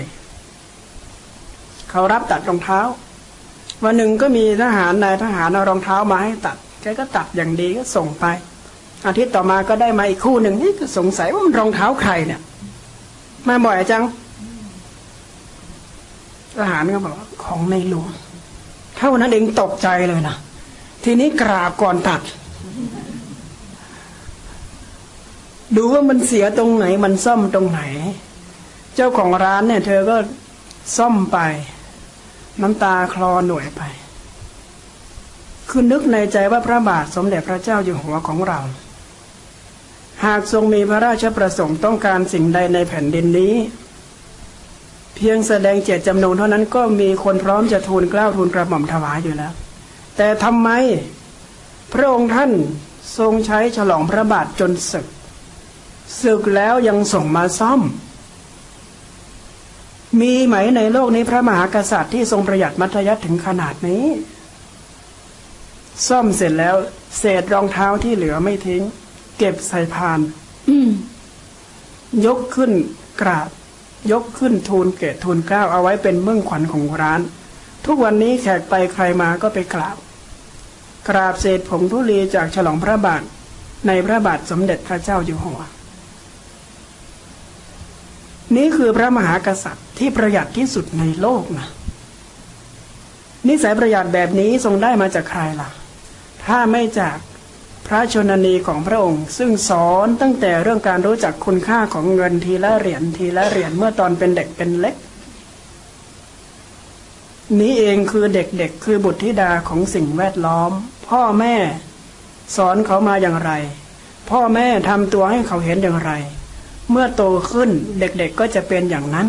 Speaker 1: เขารับตัดรองเท้าวันหนึ่งก็มีทหารนายทหารเอารองเท้ามาให้ตัดแกก็ตัดอย่างดีก็ส่งไปอาทิตย์ต่อมาก็ได้มาอีกคู่หนึ่งนี่ก็สงสัยว่ามันรองเท้าใครเนี่ยมาบ่อยจังทหารก็บอกของในหลวงเท่านั้นเองตกใจเลยนะทีนี้กราบก่อนตัดดูว่ามันเสียตรงไหนมันซ่อมตรงไหนเจ้าของร้านเนี่ยเธอก็ซ่อมไปน้ำตาคลอหน่วยไปคือนึกในใจว่าพระบาทสมเด็จพระเจ้าอยู่หัวของเราหากทรงมีพระราชประสงค์ต้องการสิ่งใดในแผ่นดินนี้เพียงแสดงเจตจำนงเท่านั้นก็มีคนพร้อมจะทูลเกล้าทูลกระหม่อมถวายอยู่แล้วแต่ทำไมพระองค์ท่านทรงใช้ฉลองพระบาทจนศึกศึกแล้วยังส่งมาซ่อมมีไหมในโลกนี้พระมหากษัตริย์ที่ทรงประหยัดมัธยัสถ์ถึงขนาดนี้ซ่อมเสร็จแล้วเศษรองเท้าที่เหลือไม่ทิ้งเก็บใส่พานยกขึ้นกราบยกขึ้นทูลเกศทูลเกล้าเอาไว้เป็นเบื้องขวัญของร้านทุกวันนี้แขกไปใครมาก็ไปกราบกราบเศษผงธุลีจากฉลองพระบาทในพระบาทสมเด็จพระเจ้าอยู่หัวนี่คือพระมหากษัตริย์ที่ประหยัดที่สุดในโลกนะนิสัยประหยัดแบบนี้ทรงได้มาจากใครล่ะถ้าไม่จากพระชนนีของพระองค์ซึ่งสอนตั้งแต่เรื่องการรู้จักคุณค่าของเงินทีละเหรียญทีละเหรียญเมื่อตอนเป็นเด็กเป็นเล็กนี้เองคือเด็กๆคือบุตรธิดาของสิ่งแวดล้อมพ่อแม่สอนเขามาอย่างไรพ่อแม่ทำตัวให้เขาเห็นอย่างไรเมื่อโตขึ้นเด็กๆก็จะเป็นอย่างนั้น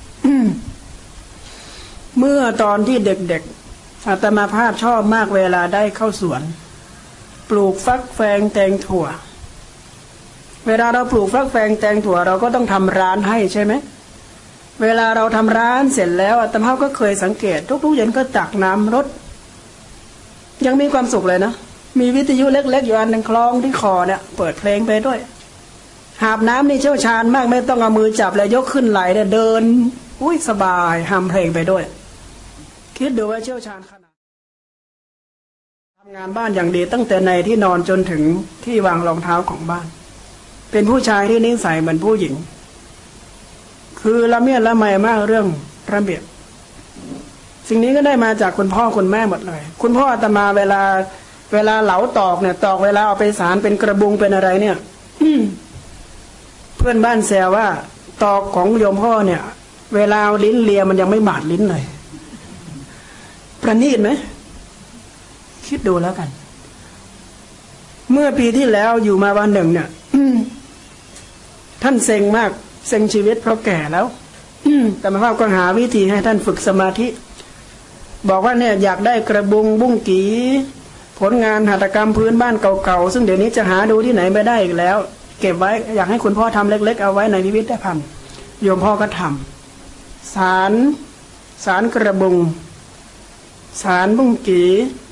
Speaker 1: เมื่อตอนที่เด็กๆอาตมาภาพชอบมากเวลาได้เข้าสวนปลูกฟักแฟงแตงถั่วเวลาเราปลูกฟักแฟงแตงถั่วเราก็ต้องทำร้านให้ใช่ไหมเวลาเราทำร้านเสร็จแล้วอาตมาภาพก็เคยสังเกตทุกๆเย็นก็ตักน้ำรดยังมีความสุขเลยนะมีวิทยุเล็กๆอยู่อันหนึ่งคล้องที่คอเนี่ยเปิดเพลงไปด้วยหาบน้ำนี่เชี่ยวชาญมากไม่ต้องเอามือจับเลยยกขึ้นไหลเนี่ยเดินอุ้ยสบายหามเพลงไปด้วยคิดดูว่าเชี่ยวชาญขนาดทำงานบ้านอย่างดีตั้งแต่ในที่นอนจนถึงที่วางรองเท้าของบ้านเป็นผู้ชายที่นิสัยเหมือนผู้หญิงคือละเมียดละไมมากเรื่องระเบียบสิ่งนี้ก็ได้มาจากคุณพ่อคุณแม่หมดเลยคุณพ่ออาตมาเวลาเวลาเหลาตอกเนี่ยตอกเวลาเอาไปสารเป็นกระบุงเป็นอะไรเนี่ย เพื่อนบ้านแซวว่าตอกของโยมพ่อเนี่ยเวลาลิ้นเลียมันยังไม่บาดลิ้นเลยประณีตไหมคิดดูแล้วกันเมื่อปีที่แล้วอยู่มาวันหนึ่งเนี่ย ท่านเซ็งมากเซ็งชีวิตเพราะแก่แล้ว แต่มาภาพก็หาวิธีให้ท่านฝึกสมาธิบอกว่าเนี่ยอยากได้กระบุงบุ้งกีผลงานหัตถกรรมพื้นบ้านเก่าๆซึ่งเดี๋ยวนี้จะหาดูที่ไหนไม่ได้อีกแล้วเก็บไว้อยากให้คุณพ่อทำเล็กๆเอาไว้ในพิพิธภัณฑ์โยมพ่อก็ทำสารสารกระบุงสารบุ้งกี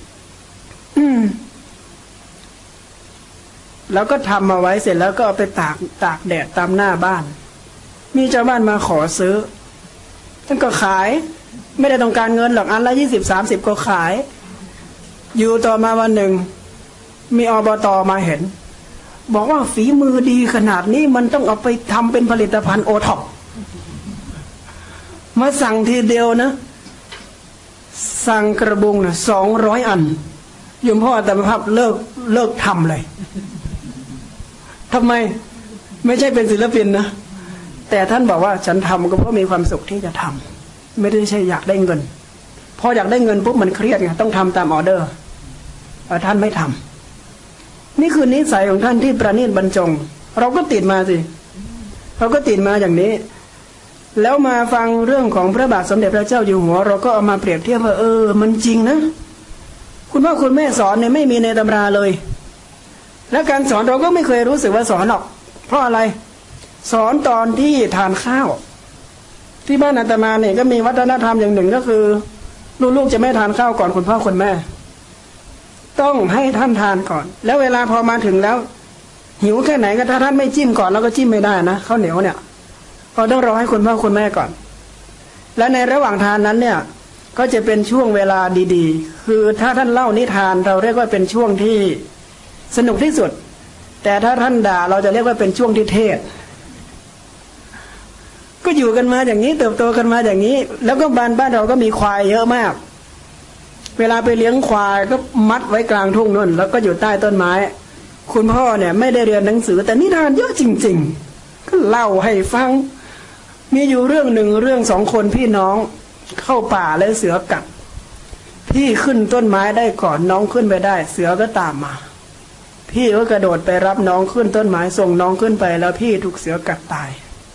Speaker 1: แล้วก็ทำมาไว้เสร็จแล้วก็เอาไปตากตากแดดตามหน้าบ้านมีเจ้าบ้านมาขอซื้อท่านก็ขายไม่ได้ต้องการเงินหรอกอันละยี่สิบสามสิบก็ขายอยู่ต่อมาวันหนึ่งมีอบต.มาเห็นบอกว่าฝีมือดีขนาดนี้มันต้องเอาไปทำเป็นผลิตภัณฑ์โอท็อปมาสั่งทีเดียวนะสั่งกระบุงนะสองร้อยอันโยมพ่ออาตมาภาพเลิกเลิกทำเลยทำไมไม่ใช่เป็นศิลปินนะแต่ท่านบอกว่าฉันทำก็เพราะมีความสุขที่จะทำไม่ได้ใช่อยากได้เงินพออยากได้เงินปุ๊บมันเครียดไงต้องทำตามออเดอร์ท่านไม่ทำนี่คือนิสัยของท่านที่ประณีตบรรจงเราก็ติดมาสิเราก็ติดมาอย่างนี้แล้วมาฟังเรื่องของพระบาทสมเด็จพระเจ้าอยู่หัวเราก็เอามาเปรียบเทียบว่าเออมันจริงนะคุณพ่อคุณแม่สอนเนี่ยไม่มีในตำราเลยและการสอนเราก็ไม่เคยรู้สึกว่าสอนหรอกเพราะอะไรสอนตอนที่ทานข้าวที่บ้านอาตมาเนี่ยก็มีวัฒนธรรมอย่างหนึ่งก็คือลูกๆจะไม่ทานข้าวก่อนคุณพ่อคุณแม่ต้องให้ท่านทานก่อนแล้วเวลาพอมาถึงแล้วหิวแค่ไหนก็ถ้าท่านไม่จิ้มก่อนแล้วก็จิ้มไม่ได้นะข้าวเหนียวเนี่ยเราต้องรอให้คุณพ่อคุณแม่ก่อนและในระหว่างทานนั้นเนี่ยก็จะเป็นช่วงเวลาดีๆคือถ้าท่านเล่านิทานเราเรียกว่าเป็นช่วงที่สนุกที่สุดแต่ถ้าท่านด่าเราจะเรียกว่าเป็นช่วงที่เทศก็อยู่กันมาอย่างนี้เติบโตกันมาอย่างนี้แล้วก็บ้านบ้านเราก็มีควายเยอะมากเวลาไปเลี้ยงควายก็มัดไว้กลางทุ่งนู่นแล้วก็อยู่ใต้ต้นไม้คุณพ่อเนี่ยไม่ได้เรียนหนังสือแต่นิทานเยอะจริงๆก็เล่าให้ฟังมีอยู่เรื่องหนึ่งเรื่องสองคนพี่น้องเข้าป่าแล้วเสือกัดพี่ขึ้นต้นไม้ได้ก่อนน้องขึ้นไปได้เสือก็ตามมาพี่ก็กระโดดไปรับน้องขึ้นต้นไม้ส่งน้องขึ้นไปแล้วพี่ถูกเสือกัดตาย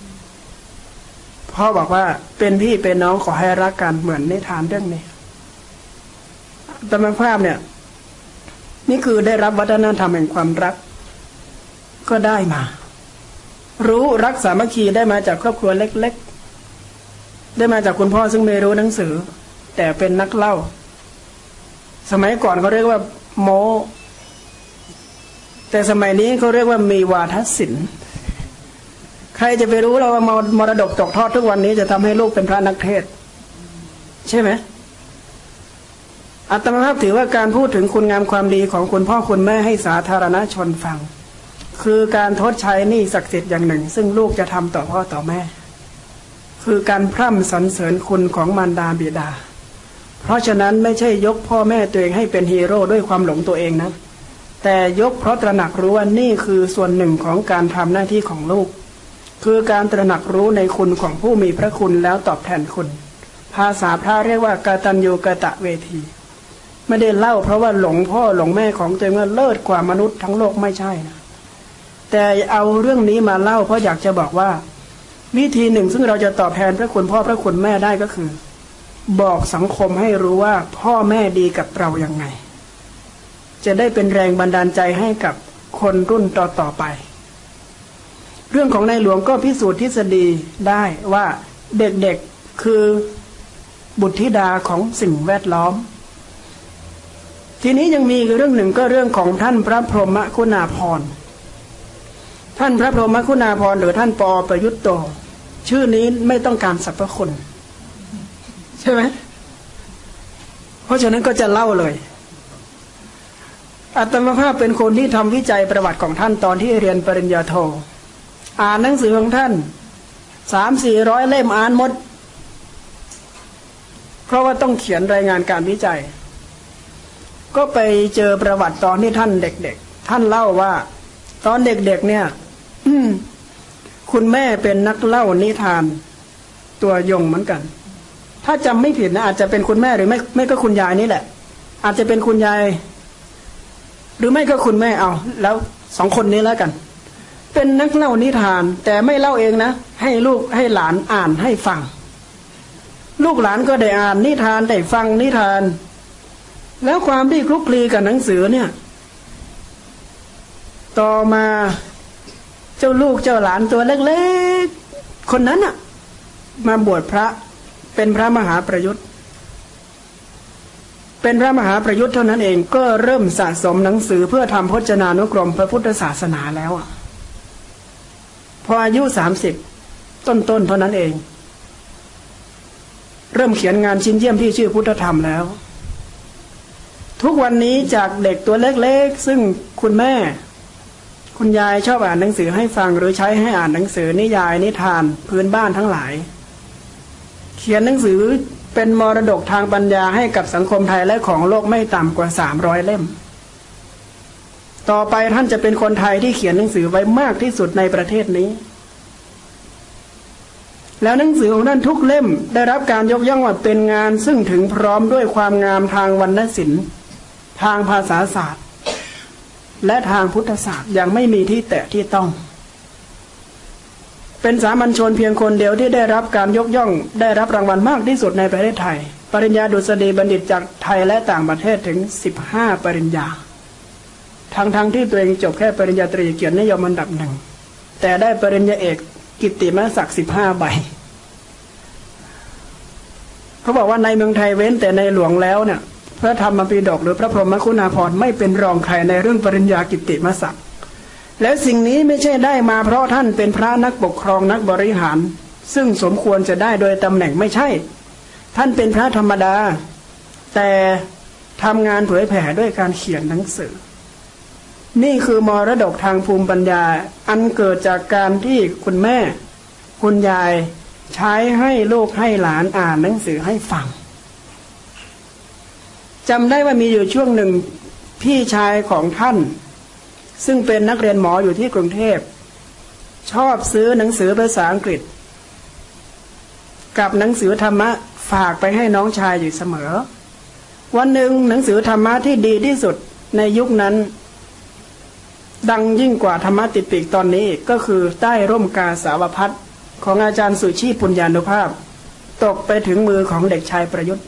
Speaker 1: พ่อบอกว่าเป็นพี่เป็นน้องขอให้รักกันเหมือนนิทานเรื่องนี้ธรรมภาพเนี่ยนี่คือได้รับวัฒนธรรมแห่งความรักก็ได้มารู้รักสามัคคีได้มาจากครอบครัวเล็กๆได้มาจากคุณพ่อซึ่งไม่รู้หนังสือแต่เป็นนักเล่าสมัยก่อนเขาเรียกว่าโมแต่สมัยนี้เขาเรียกว่ามีวาทศิลป์ใครจะไปรู้เราว่ามรดกตกทอดทุกวันนี้จะทำให้ลูกเป็นพระนักเทศน์ใช่ไหมอาตมาภาพถือว่าการพูดถึงคุณงามความดีของคุณพ่อคุณแม่ให้สาธารณชนฟังคือการทดใช้หนี้ศักดิ์สิทธิ์อย่างหนึ่งซึ่งลูกจะทำต่อพ่อต่อแม่คือการพร่ำสรรเสริญคุณของมารดาบิดาเพราะฉะนั้นไม่ใช่ยกพ่อแม่ตัวเองให้เป็นฮีโร่ด้วยความหลงตัวเองนะแต่ยกเพราะตระหนักรู้ว่านี่คือส่วนหนึ่งของการทำหน้าที่ของลูกคือการตระหนักรู้ในคุณของผู้มีพระคุณแล้วตอบแทนคุณภาษาพระเรียกว่ากตัญญูกตเวทีไม่ได้เล่าเพราะว่าหลงพ่อหลงแม่ของตัวเองว่าเลิศกว่ามนุษย์ทั้งโลกไม่ใช่นะแต่เอาเรื่องนี้มาเล่าเพราะอยากจะบอกว่าวิธีหนึ่งซึ่งเราจะตอบแทนพระคุณพ่อพระคุณแม่ได้ก็คือบอกสังคมให้รู้ว่าพ่อแม่ดีกับเราอย่างไงจะได้เป็นแรงบันดาลใจให้กับคนรุ่นต่อต่อไปเรื่องของในหลวงก็พิสูจน์ทฤษฎีได้ว่าเด็กๆคือบุตรธิดาของสิ่งแวดล้อมทีนี้ยังมีเรื่องหนึ่งก็เรื่องของท่านพระพรหมคุณาภรณ์ท่านพระพรหมคุณาภรณ์หรือท่านปอประยุตโตชื่อนี้ไม่ต้องการสรรพคุณใช่ไหมเพราะฉะนั้นก็จะเล่าเลยอาตมาภาพเป็นคนที่ทำวิจัยประวัติของท่านตอนที่เรียนปริญญาโทอ่านหนังสือของท่านสามสี่ร้อยเล่มอ่านหมดเพราะว่าต้องเขียนรายงานการวิจัยก็ไปเจอประวัติตอนที่ท่านเด็กๆท่านเล่าว่าตอนเด็กๆเนี่ยคุณแม่เป็นนักเล่านิทานตัวยงเหมือนกันถ้าจำไม่ผิดนะอาจจะเป็นคุณแม่หรือไม่ไม่ก็คุณยายนี่แหละอาจจะเป็นคุณยายหรือไม่ก็คุณแม่เอาแล้วสองคนนี้แล้วกันเป็นนักเล่านิทานแต่ไม่เล่าเองนะให้ลูกให้หลานอ่านให้ฟังลูกหลานก็ได้อ่านนิทานได้ฟังนิทานแล้วความที่คลุกคลีกับหนังสือเนี่ยต่อมาเจ้าลูกเจ้าหลานตัวเล็กๆคนนั้นน่ะมาบวชพระเป็นพระมหาประยุทธ์เป็นพระมหาประยุทธ์เท่านั้นเองก็เริ่มสะสมหนังสือเพื่อทำพจนานุกรมพระพุทธศาสนาแล้วอ่ะพออายุสามสิบต้นๆเท่านั้นเองเริ่มเขียนงานชิ้นเยี่ยมที่ชื่อพุทธธรรมแล้วทุกวันนี้จากเด็กตัวเล็กๆซึ่งคุณแม่คุณยายชอบอ่านหนังสือให้ฟังหรือใช้ให้อ่านหนังสือนิยายนิทานพื้นบ้านทั้งหลายเขียนหนังสือเป็นมรดกทางปัญญาให้กับสังคมไทยและของโลกไม่ต่ำกว่าสามร้อยเล่มต่อไปท่านจะเป็นคนไทยที่เขียนหนังสือไว้มากที่สุดในประเทศนี้แล้วหนังสือของท่านทุกเล่มได้รับการยกย่องว่าเป็นงานซึ่งถึงพร้อมด้วยความงามทางวรรณศิลป์ทางภาษาศาสตร์และทางพุทธศาสตร์ยังไม่มีที่แตะที่ต้องเป็นสามัญชนเพียงคนเดียวที่ได้รับการยกย่องได้รับรางวัลมากที่สุดในประเทศไทยปริญญาดุษฎีบัณฑิตจากไทยและต่างประเทศถึงสิบห้าปริญญาทั้งๆ ท, ที่ตัวเองจบแค่ปริญญาตรีเกียรตินิยมอันดับหนึ่งแต่ได้ปริญญาเอกกิตติมศักดิ์สิบห้าใบเขาบอกว่าในเมืองไทยเว้นแต่ในหลวงแล้วเนี่ยพระธรรมปิฎกหรือพระพรหมคุณาภรณ์ไม่เป็นรองใครในเรื่องปริญญากิตติมศักดิ์แล้วสิ่งนี้ไม่ใช่ได้มาเพราะท่านเป็นพระนักปกครองนักบริหารซึ่งสมควรจะได้โดยตำแหน่งไม่ใช่ท่านเป็นพระธรรมดาแต่ทำงานเผยแผ่ด้วยการเขียนหนังสือนี่คือมรดกทางภูมิปัญญาอันเกิดจากการที่คุณแม่คุณยายใช้ให้ลูกให้หลานอ่านหนังสือให้ฟังจำได้ว่ามีอยู่ช่วงหนึ่งพี่ชายของท่านซึ่งเป็นนักเรียนหมออยู่ที่กรุงเทพชอบซื้อหนังสือภาษาอังกฤษกับหนังสือธรรมะฝากไปให้น้องชายอยู่เสมอวันหนึ่งหนังสือธรรมะที่ดีที่สุดในยุคนั้นดังยิ่งกว่าธรรมะติดปีกตอนนี้ก็คือใต้ร่มกาสาวพัสต์ของอาจารย์สุชีพปุญญานุภาพตกไปถึงมือของเด็กชายประยุทธ์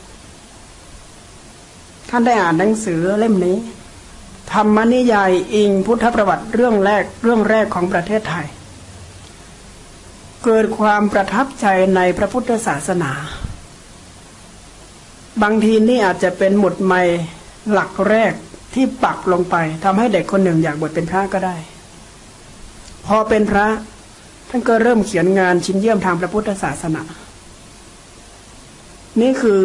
Speaker 1: ท่านได้อ่านหนังสือเล่มนี้ธรรมนิยายอิงพุทธประวัติเรื่องแรกเรื่องแรกของประเทศไทยเกิดความประทับใจในพระพุทธศาสนาบางทีนี่อาจจะเป็นหมุดหมายหลักแรกที่ปักลงไปทำให้เด็กคนหนึ่งอยากบวชเป็นพระก็ได้พอเป็นพระท่านก็เริ่มเขียนงานชิ้นเยี่ยมทางพระพุทธศาสนานี่คือ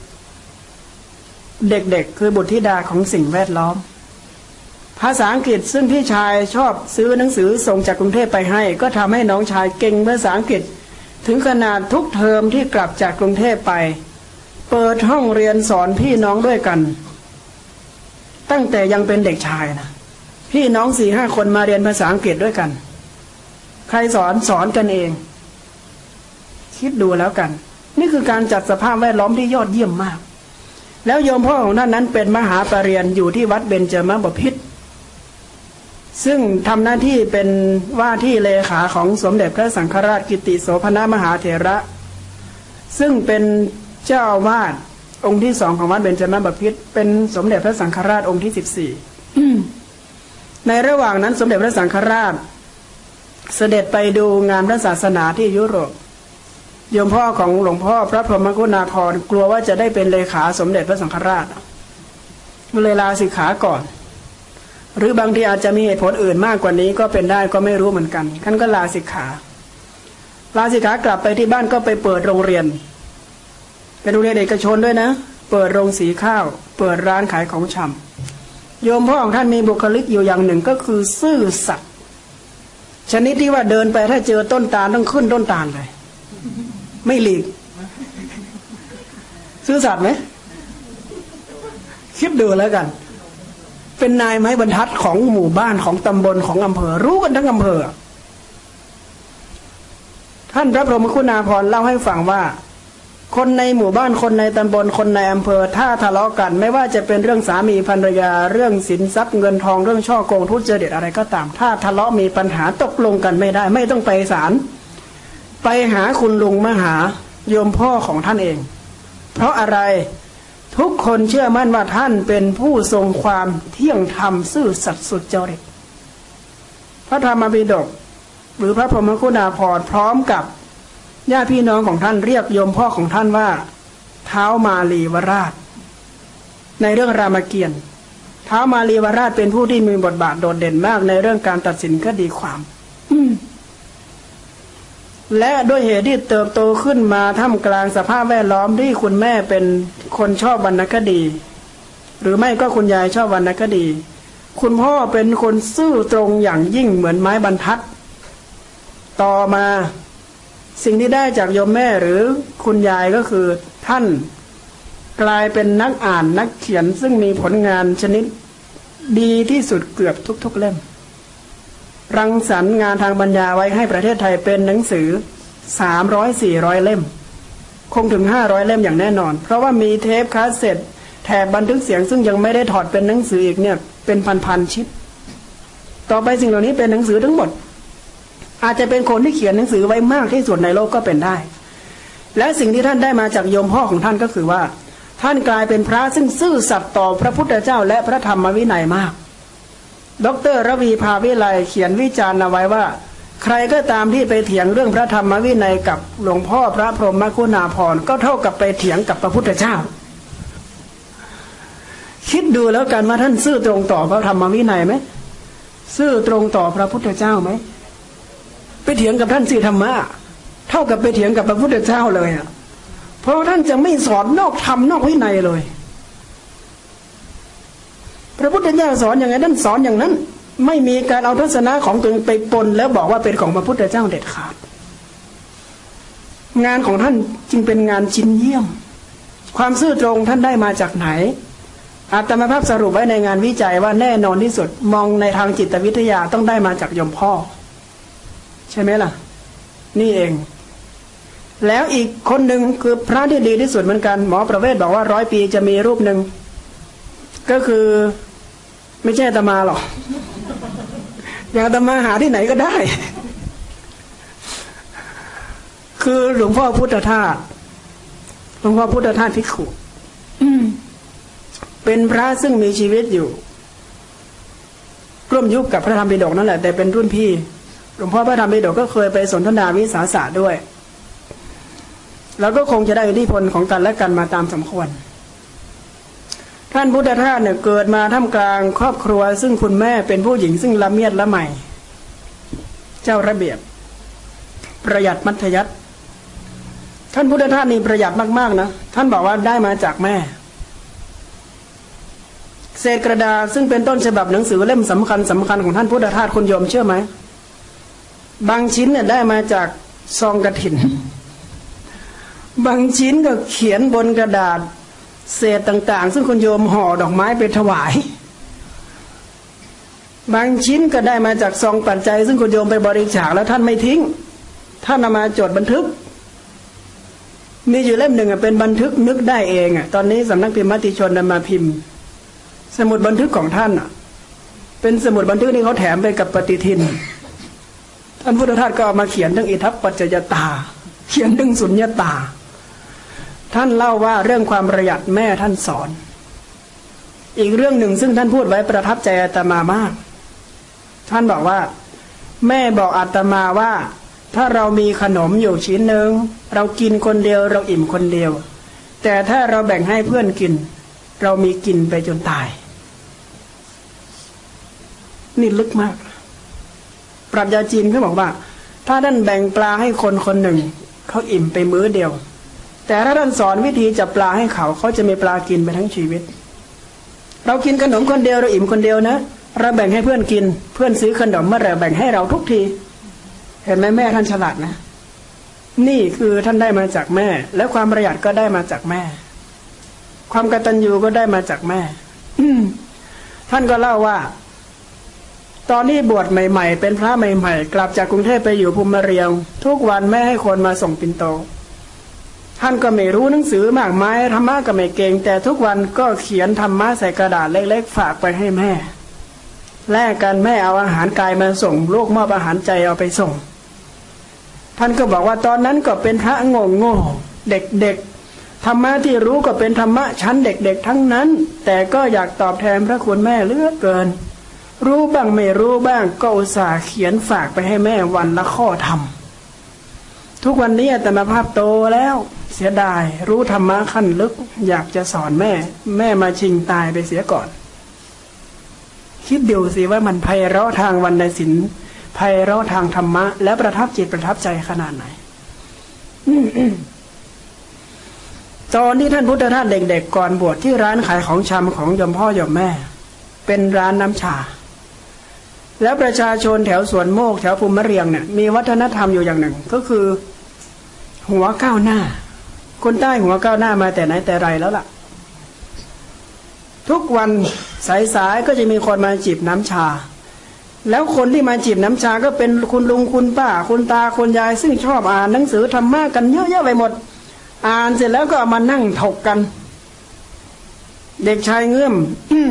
Speaker 1: เด็กๆคือบุตรธิดาของสิ่งแวดล้อมภาษาอังกฤษซึ่งพี่ชายชอบซื้อหนังสือส่งจากกรุงเทพไปให้ก็ทำให้น้องชายเก่งภาษาอังกฤษถึงขนาดทุกเทอมที่กลับจากกรุงเทพไปเปิดห้องเรียนสอนพี่น้องด้วยกันตั้งแต่ยังเป็นเด็กชายนะพี่น้องสี่ห้าคนมาเรียนภาษาอังกฤษด้วยกันใครสอนสอนกันเองคิดดูแล้วกันนี่คือการจัดสภาพแวดล้อมที่ยอดเยี่ยมมากแล้วโยมพ่อของท่านนั้นเป็นมหาปรริญญาอยู่ที่วัดเบญจมบพิตรซึ่งทำหน้าที่เป็นว่าที่เลขาของสมเด็จพระสังฆราชกิติโสภณมหาเถระซึ่งเป็นเจ้าอาวาสองค์ที่สองของวัดเบญจมบพิตรเป็นสมเด็จพระสังฆราชองค์ที่สิบสี่ ในระหว่างนั้นสมเด็จพระสังฆราชเสด็จไปดูงานพระศาสนาที่ยุโรปโยมพ่อของหลวงพ่อพระพรหมกุณาภรณ์กลัวว่าจะได้เป็นเลขาสมเด็จพระสังฆราชเลยลาสิกขาก่อนหรือบางทีอาจจะมีเหตุผลอื่นมากกว่านี้ก็เป็นได้ก็ไม่รู้เหมือนกันท่านก็ลาสิกขาลาสิกขากลับไปที่บ้านก็ไปเปิดโรงเรียนเป็นโรงเรียนเอกชนด้วยนะเปิดโรงสีข้าวเปิดร้านขายของชำโยมพ่อของท่านมีบุคลิกอยู่อย่างหนึ่งก็คือซื่อสัตย์ชนิดที่ว่าเดินไปถ้าเจอต้นตาลต้องขึ้นต้นตาลเลยไม่หลีกซื่อสัตย์ไหมคิดดูแล้วกันเป็นนายไม้บรรทัดของหมู่บ้านของตำบลของอำเภอรู้กันทั้งอำเภอท่านพระพรหมคุณาภรณ์เล่าให้ฟังว่าคนในหมู่บ้านคนในตำบลคนในอำเภอถ้าทะเลาะกันไม่ว่าจะเป็นเรื่องสามีภรรยาเรื่องสินทรัพย์เงินทองเรื่องช่อโกงทุจริตอะไรก็ตามถ้าทะเลาะมีปัญหาตกลงกันไม่ได้ไม่ต้องไปศาลไปหาคุณลุงมหาโยมพ่อของท่านเองเพราะอะไรทุกคนเชื่อมั่นว่าท่านเป็นผู้ทรงความเที่ยงธรรมซื่อสัตย์สุจริตพระธรรมปิฎกหรือพระพรหมคุณาภรณ์พร้อมกับญาติพี่น้องของท่านเรียกโยมพ่อของท่านว่าท้าวมาลีวราชในเรื่องรามเกียรติ์ท้าวมาลีวราชเป็นผู้ที่มีบทบาทโดดเด่นมากในเรื่องการตัดสินคดีความและด้วยเหตุที่เติบโตขึ้นมาท่ามกลางสภาพแวดล้อมที่คุณแม่เป็นคนชอบวรรณคดีหรือไม่ก็คุณยายชอบวรรณคดีคุณพ่อเป็นคนซื่อตรงอย่างยิ่งเหมือนไม้บรรทัดต่อมาสิ่งที่ได้จากโยมแม่หรือคุณยายก็คือท่านกลายเป็นนักอ่านนักเขียนซึ่งมีผลงานชนิดดีที่สุดเกือบทุกๆเล่มรังสรรค์งานทางปัญญาไว้ให้ประเทศไทยเป็นหนังสือสามร้อย สี่ร้อยเล่มคงถึงห้าร้อยเล่มอย่างแน่นอนเพราะว่ามีเทปคาสเซ็ตแถบบันทึกเสียงซึ่งยังไม่ได้ถอดเป็นหนังสืออีกเนี่ยเป็นพันๆชิ้นต่อไปสิ่งเหล่านี้เป็นหนังสือทั้งหมดอาจจะเป็นคนที่เขียนหนังสือไว้มากที่สุดในโลกก็เป็นได้และสิ่งที่ท่านได้มาจากโยมพ่อของท่านก็คือว่าท่านกลายเป็นพระซึ่งซื่อสัตย์ต่อพระพุทธเจ้าและพระธรรมวินัยมากดร.ระวีภาวิไลเขียนวิจารณ์เอาไว้ว่าใครก็ตามที่ไปเถียงเรื่องพระธรรมวินัยกับหลวงพ่อพระพรหมคุณาภรณ์ก็เท่ากับไปเถียงกับพระพุทธเจ้าคิดดูแล้วกันว่าท่านซื่อตรงต่อพระธรรมวินัยไหมซื่อตรงต่อพระพุทธเจ้าไหมไปเถียงกับท่านสิธรรมะเท่ากับไปเถียงกับพระพุทธเจ้าเลยอ่ะเพราะท่านจะไม่สอนนอกธรรมนอกวินัยเลยพระพุทธเจ้าสอนอย่างไรท่านสอนอย่างนั้นไม่มีการเอาทัศนะของตัวเองไปปนแล้วบอกว่าเป็นของพระพุทธเจ้าเด็ดขาดงานของท่านจึงเป็นงานชิ้นเยี่ยมความซื่อตรงท่านได้มาจากไหนอาตมาภาพสรุปไว้ในงานวิจัยว่าแน่นอนที่สุดมองในทางจิตวิทยาต้องได้มาจากโยมพ่อใช่ไหมล่ะนี่เองแล้วอีกคนหนึ่งคือพระที่ดีที่สุดเหมือนกันหมอประเวศบอกว่าร้อยปีจะมีรูปหนึ่งก็คือไม่ใช่อาตมาหรอกอย่างอาตมาหาที่ไหนก็ได้คือหลวงพ่อพุทธทาสหลวงพ่อพุทธทาสภิกขุเป็นพระซึ่งมีชีวิตอยู่ร่วมยุคกับพระธรรมปิฎกนั่นแหละแต่เป็นรุ่นพี่หลวงพ่อพระธรรมปิฎกก็เคยไปสนทนาวิสาสะด้วยแล้วก็คงจะได้อิทธิพลของกันและกันมาตามสมควรท่านพุทธทาสเนี่ยเกิดมาท่ามกลางครอบครัวซึ่งคุณแม่เป็นผู้หญิงซึ่งละเมียดละไมเจ้าระเบียบประหยัดมัธยัสถ์ท่านพุทธทาสนี่ประหยัดมากๆนะท่านบอกว่าได้มาจากแม่เศษกระดาษซึ่งเป็นต้นฉบับหนังสือเล่มสำคัญสำคัญของท่านพุทธทาสคุณโยมเชื่อไหมบางชิ้นเนี่ยได้มาจากซองกฐินบางชิ้นก็เขียนบนกระดาษเศษต่างๆซึ่งคุณโยมห่อดอกไม้ไปถวายบางชิ้นก็ได้มาจากซองปัจจัยซึ่งคุณโยมไปบริจาคแล้วท่านไม่ทิ้งท่านนำมาจดบันทึกมีอยู่เล่มหนึ่งเป็นบันทึกนึกได้เองอ่ะตอนนี้สำนักพิมพ์มติชนนำมาพิมพ์สมุดบันทึกของท่านอ่ะเป็นสมุดบันทึกที่เขาแถมไปกับปฏิทินท่านพุทธทาสก็เอามาเขียนเรื่องอิทัปปัจจยตาเขียนเรื่องสุญญตาท่านเล่าว่าเรื่องความประหยัดแม่ท่านสอนอีกเรื่องหนึ่งซึ่งท่านพูดไว้ประทับใจอาตมามากท่านบอกว่าแม่บอกอาตมาว่าถ้าเรามีขนมอยู่ชิ้นหนึ่งเรากินคนเดียวเราอิ่มคนเดียวแต่ถ้าเราแบ่งให้เพื่อนกินเรามีกินไปจนตายนี่ลึกมากปรัชญาจีนเขาบอกว่าถ้าท่านแบ่งปลาให้คนคนหนึ่งเขาอิ่มไปมื้อเดียวแต่ถ้าท่านสอนวิธีจับปลาให้เขาเขาจะมีปลากินไปทั้งชีวิตเรากินขนมคนเดียวเราอิ่มคนเดียวนะเราแบ่งให้เพื่อนกินเพื่อนซื้อขนมเมื่อไหร่แบ่งให้เราทุกทีเห็นไหมแม่ท่านฉลาดนะนี่คือท่านได้มาจากแม่และความประหยัดก็ได้มาจากแม่ความกตัญญูก็ได้มาจากแม่ท่านก็เล่าว่าตอนนี้บวชใหม่ๆเป็นพระใหม่ๆกลับจากกรุงเทพไปอยู่ภูมิเรียงทุกวันแม่ให้คนมาส่งปิ่นโตท่านก็ไม่รู้หนังสือมากมายธรรมะก็ไม่เก่งแต่ทุกวันก็เขียนธรรมะใส่กระดาษเล็กๆฝากไปให้แม่แลกกันแม่เอาอาหารกายมาส่งลูกมอบอาหารใจเอาไปส่งท่านก็บอกว่าตอนนั้นก็เป็นพระโง่โง่เด็กๆธรรมะที่รู้ก็เป็นธรรมะชั้นเด็กๆทั้งนั้นแต่ก็อยากตอบแทนพระคุณแม่เหลือเกินรู้บ้างไม่รู้บ้างก็อุตส่าห์เขียนฝากไปให้แม่วันละข้อธรรมทุกวันนี้อาตมาภาพโตแล้วเสียดายรู้ธรรมะขั้นลึกอยากจะสอนแม่แม่มาชิงตายไปเสียก่อนคิดดูสิว่ามันไพเราะทางวรรณศิลป์ไพเราะทางธรรมะและประทับจิตประทับใจขนาดไหน ตอนที่ท่านพุทธทาสเด็กๆก่อนบวชที่ร้านขายของชำของยมพ่อยมแม่เป็นร้านน้ำชาแล้วประชาชนแถวสวนโมกแถวภูมิเรียงเนี่ยมีวัฒนธรรมอยู่อย่างหนึ่งก็คือหัวก้าวหน้าคนใต้หัวก้าวหน้ามาแต่ไหนแต่ไรแล้วล่ะทุกวันสายๆก็จะมีคนมาจีบน้ำชาแล้วคนที่มาจีบน้ำชาก็เป็นคุณลุงคุณป้าคุณตาคุณยายซึ่งชอบอ่านหนังสือธรรมะกันเยอะๆไปหมดอ่านเสร็จแล้วก็เอามานั่งถกกันเด็กชายเงื่อม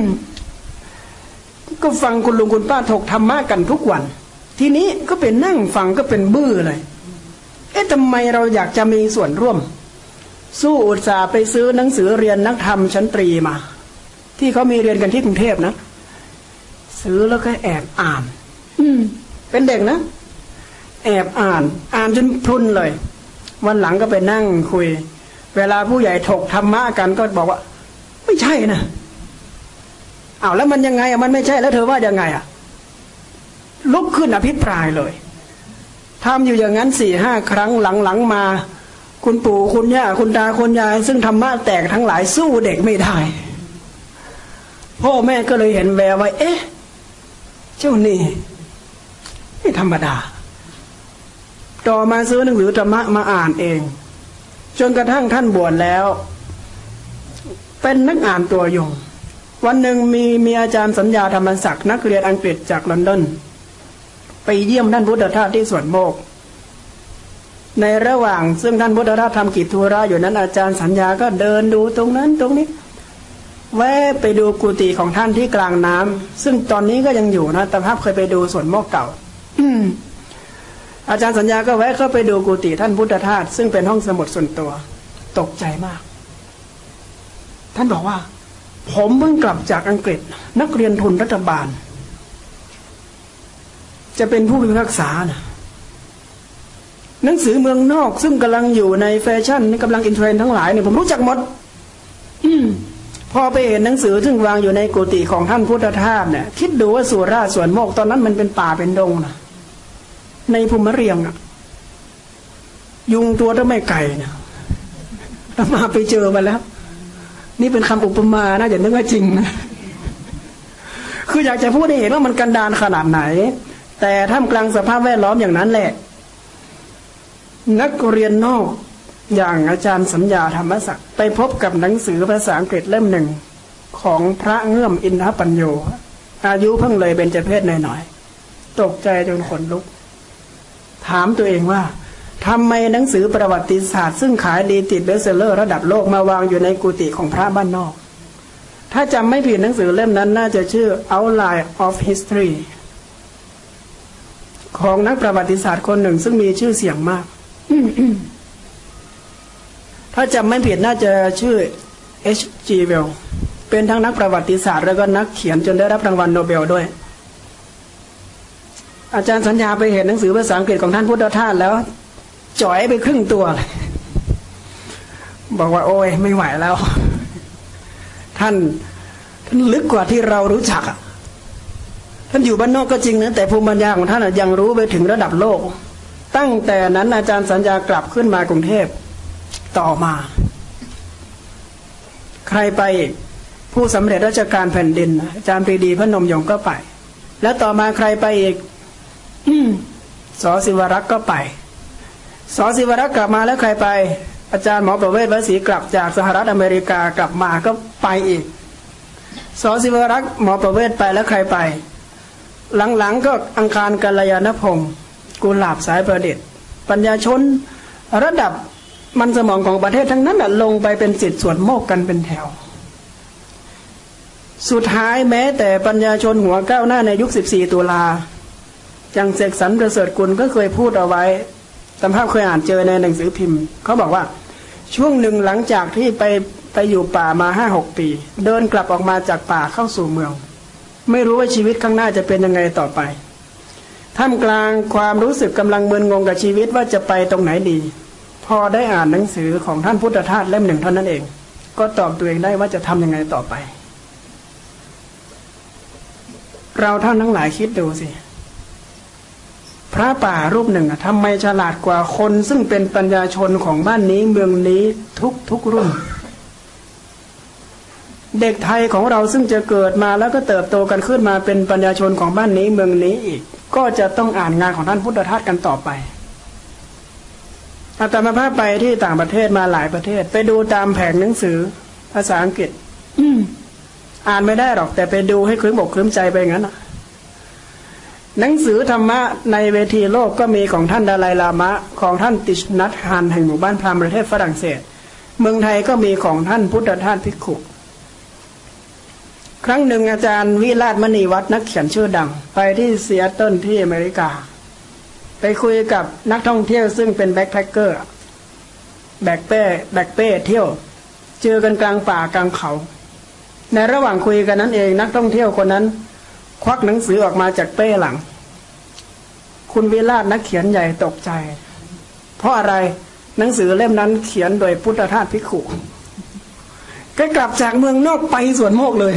Speaker 1: ก็ฟังคุณลุงคุณป้าถกธรรมะกันทุกวันทีนี้ก็เป็นนั่งฟังก็เป็นบื้อเลยเอ๊ะทำไมเราอยากจะมีส่วนร่วมสู้อุตส่าห์ไปซื้อหนังสือเรียนนักธรรมชั้นตรีมาที่เขามีเรียนกันที่กรุงเทพนะซื้อแล้วก็แอบอ่านอืมเป็นเด็กนะแอบอ่านอ่านจนพรุนเลยวันหลังก็ไปนั่งคุยเวลาผู้ใหญ่ถกธรรมะกันก็บอกว่าไม่ใช่นะอ้าวแล้วมันยังไงอ่ะมันไม่ใช่แล้วเธอว่ายังไงอ่ะลุกขึ้นอภิปรายเลยทำอยู่อย่างนั้นสี่ห้าครั้งหลังๆมาคุณปู่คุณย่าคุณตาคุณยายซึ่งธรรมะแตกทั้งหลายสู้เด็กไม่ได้พ่อแม่ก็เลยเห็นแววว่าเอ๊ะเจ้านี่ไม่ธรรมดาต่อมาซื้อหนังสือธรรมะมาอ่านเองจนกระทั่งท่านบวชแล้วเป็นนักอ่านตัวยงวันหนึ่งมีมีอาจารย์สัญญาธรรมศักดิ์นักเรียนอังกฤษจากลอนดอนไปเยี่ยมท่านพุทธทาสที่สวนโมกในระหว่างซึ่งท่านพุทธทาสทำกิจธุระอยู่นั้นอาจารย์สัญญาก็เดินดูตรงนั้นตรงนี้แวะไปดูกุฏิของท่านที่กลางน้ำซึ่งตอนนี้ก็ยังอยู่นะแต่ภาพเคยไปดูสวนโมกเก่า อาจารย์สัญญาก็แวะเข้าไปดูกุฏิท่านพุทธทาสซึ่งเป็นห้องสมุดส่วนตัวตกใจมากท่านบอกว่าผมเพิ่งกลับจากอังกฤษนักเรียนทุนรัฐบาลจะเป็นผู้พิพากษานะหนังสือเมืองนอกซึ่งกำลังอยู่ในแฟชั่นนี่กำลังอินเทรนด์ทั้งหลายเนี่ยผมรู้จักหมดพอไปเห็นหนังสือซึ่งวางอยู่ในกุฏิของท่านพุทธทาสเนี่ยคิดดูว่าสุราษฎร์สวนโมกตอนนั้นมันเป็นป่าเป็นดงนะในภูมิเรียงอะยุงตัวถ้าไม่ไก่นะเรามาไปเจอมาแล้วนี่เป็นคำอุปมานะอย่านึกว่าจริงนะคืออยากจะพูดให้เห็นว่ามันกันดารขนาดไหนแต่ท่ามกลางสภาพแวดล้อมอย่างนั้นแหละนักเรียนนอกอย่างอาจารย์สัญญาธรรมศักดิ์ไปพบกับหนังสือภาษาอังกฤษเล่มหนึ่งของพระเงื่อมอินทปัญโยอายุเพิ่งเลยเบญจเพศหน่อยๆตกใจจนขนลุกถามตัวเองว่าทำไมหนังสือประวัติศาสตร์ซึ่งขายดีติดเบสเซลเลอร์ระดับโลกมาวางอยู่ในกุฏิของพระบ้านนอกถ้าจำไม่ผิดหนังสือเล่มนั้นน่าจะชื่อ Outline of History ของนักประวัติศาสตร์คนหนึ่งซึ่งมีชื่อเสียงมาก ถ้าจำไม่ผิดน่าจะชื่อ เอช จี Wells เป็นทั้งนักประวัติศาสตร์แล้วก็นักเขียนจนได้รับรางวัลโนเบลด้วยอาจารย์สัญญาไปเห็นหนังสือภาษาอังกฤษของท่านพุทธทาสแล้วจ่อยไปครึ่งตัวเลยบอกว่าโอ้ยไม่ไหวแล้วท่านท่านลึกกว่าที่เรารู้จักท่านอยู่บ้านนอกก็จริงนะแต่ภูมิปัญญาของท่านยังรู้ไปถึงระดับโลกตั้งแต่นั้นอาจารย์สัญญากลับขึ้นมากรุงเทพต่อมาใครไปผู้สำเร็จราชการแผ่นดินอาจารย์ปรีดีพนมยงค์ก็ไปแล้วต่อมาใครไปอีกส.ศิวรักษ์ก็ไปส.ศิวรักษ์กลับมาแล้วใครไปอาจารย์หมอประเวศวสีกลับจากสหรัฐอเมริกากลับมาก็ไปอีกส.ศิวรักษ์หมอประเวศไปแล้วใครไปหลังๆก็อังคารกัลยาณพงศ์กุหลาบสายประดิษฐ์ปัญญาชนระดับมันสมองของประเทศทั้งนั้นลงไปเป็นสิทธิ์ส่วนโมกกันเป็นแถวสุดท้ายแม้แต่ปัญญาชนหัวก้าวหน้าในยุคสิบสี่ตุลาจังเสกสรรประเสริฐกุลก็เคยพูดเอาไว้ตามภาพเคยอ่านเจอในหนังสือพิมพ์เขาบอกว่าช่วงหนึ่งหลังจากที่ไปไปอยู่ป่ามาห้าหกปีเดินกลับออกมาจากป่าเข้าสู่เมืองไม่รู้ว่าชีวิตข้างหน้าจะเป็นยังไงต่อไปท่ามกลางความรู้สึกกำลังมึนงงกับชีวิตว่าจะไปตรงไหนดีพอได้อ่านหนังสือของท่านพุทธทาสเล่มหนึ่งเท่านั้นเองก็ตอบตัวเองได้ว่าจะทำยังไงต่อไปเราท่านทั้งหลายคิดดูสิพระป่ารูปหนึ่งทำไมฉลาดกว่าคนซึ่งเป็นปัญญาชนของบ้านนี้เมืองนี้ทุกทุกรุ่นเด็กไทยของเราซึ่งจะเกิดมาแล้วก็เติบโตกันขึ้นมาเป็นปัญญาชนของบ้านนี้เมืองนี้อีกก็จะต้องอ่านงานของท่านพุทธทาสกันต่อไปอาตมาพาไปที่ต่างประเทศมาหลายประเทศไปดูตามแผงหนังสือภาษาอังกฤษอ่านไม่ได้หรอกแต่ไปดูให้คลื้มอกคลื้มใจไปงั้นหนังสือธรรมะในเวทีโลกก็มีของท่านดาไลลามะของท่านติชนัทฮันแห่งหมู่บ้านพราหมณ์ประเทศฝรั่งเศสเมืองไทยก็มีของท่านพุทธทาสภิกขุครั้งหนึ่งอาจารย์วิราชมณีวัฒน์นักเขียนชื่อดังไปที่ซีแอตเทิลที่อเมริกาไปคุยกับนักท่องเที่ยวซึ่งเป็นแบ็คแพคเกอร์แบกเป้แบกเป้เที่ยวเจอกันกลางป่ากลางเขาในระหว่างคุยกันนั้นเองนักท่องเที่ยวคนนั้นควักหนังสือออกมาจากเป้หลังคุณวิราชนักเขียนใหญ่ตกใจเพราะอะไรหนังสือเล่มนั้นเขียนโดยพุทธทาสภิกขุก็กลับจากเมืองนอกไปสวนโมกเลย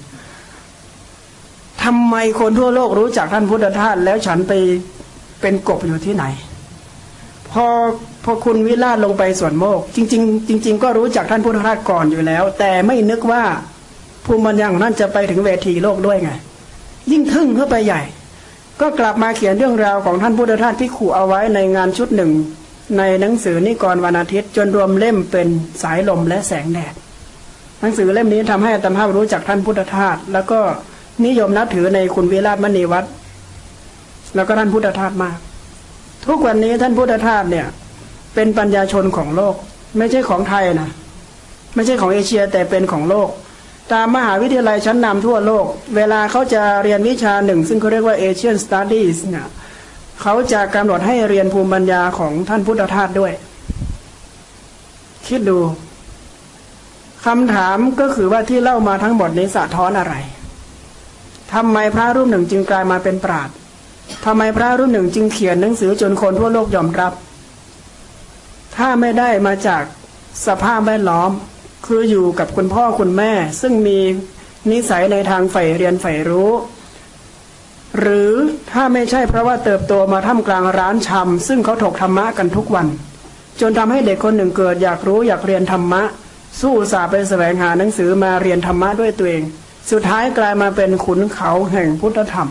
Speaker 1: ทำไมคนทั่วโลกรู้จักท่านพุทธทาสแล้วฉันไปเป็นกบอยู่ที่ไหนพอพอคุณวิราชลงไปสวนโมกจริงๆจริงๆก็รู้จักท่านพุทธทาสก่อนอยู่แล้วแต่ไม่นึกว่าภูมิปัญญาของท่านจะไปถึงเวทีโลกด้วยไงยิ่งทึ่งเข้าไปใหญ่ก็กลับมาเขียนเรื่องราวของท่านพุทธทาสภิกขุเอาไว้ในงานชุดหนึ่งในหนังสือนิกรวันอาทิตย์จนรวมเล่มเป็นสายลมและแสงแดดหนังสือเล่มนี้ทำให้อาตมารู้จักท่านพุทธทาสแล้วก็นิยมนับถือในคุณวิราชมณีวัฒน์แล้วก็ท่านพุทธทาสมากทุกวันนี้ท่านพุทธทาสเนี่ยเป็นปัญญาชนของโลกไม่ใช่ของไทยนะไม่ใช่ของเอเชียแต่เป็นของโลกตามมหาวิทยาลัยชั้นนำทั่วโลกเวลาเขาจะเรียนวิชาหนึ่งซึ่งเขาเรียกว่า Asian Studies เนี่ยเขาจะกำหนดให้เรียนภูมิปัญญาของท่านพุทธทาสด้วยคิดดูคำถามก็คือว่าที่เล่ามาทั้งหมดนี้สะท้อนอะไรทำไมพระรูปหนึ่งจึงกลายมาเป็นปราชญ์ทำไมพระรูปหนึ่งจึงเขียนหนังสือจนคนทั่วโลกยอมรับถ้าไม่ได้มาจากสภาพแวดล้อมคืออยู่กับคุณพ่อคุณแม่ซึ่งมีนิสัยในทางใฝ่เรียนใฝ่รู้หรือถ้าไม่ใช่เพราะว่าเติบโตมาท่ามกลางร้านชำซึ่งเขาถกธรรมะกันทุกวันจนทำให้เด็กคนหนึ่งเกิดอยากรู้อยากเรียนธรรมะสู้สาไปแสวงหาหนังสือมาเรียนธรรมะด้วยตัวเองสุดท้ายกลายมาเป็นขุนเขาแห่งพุทธธรรม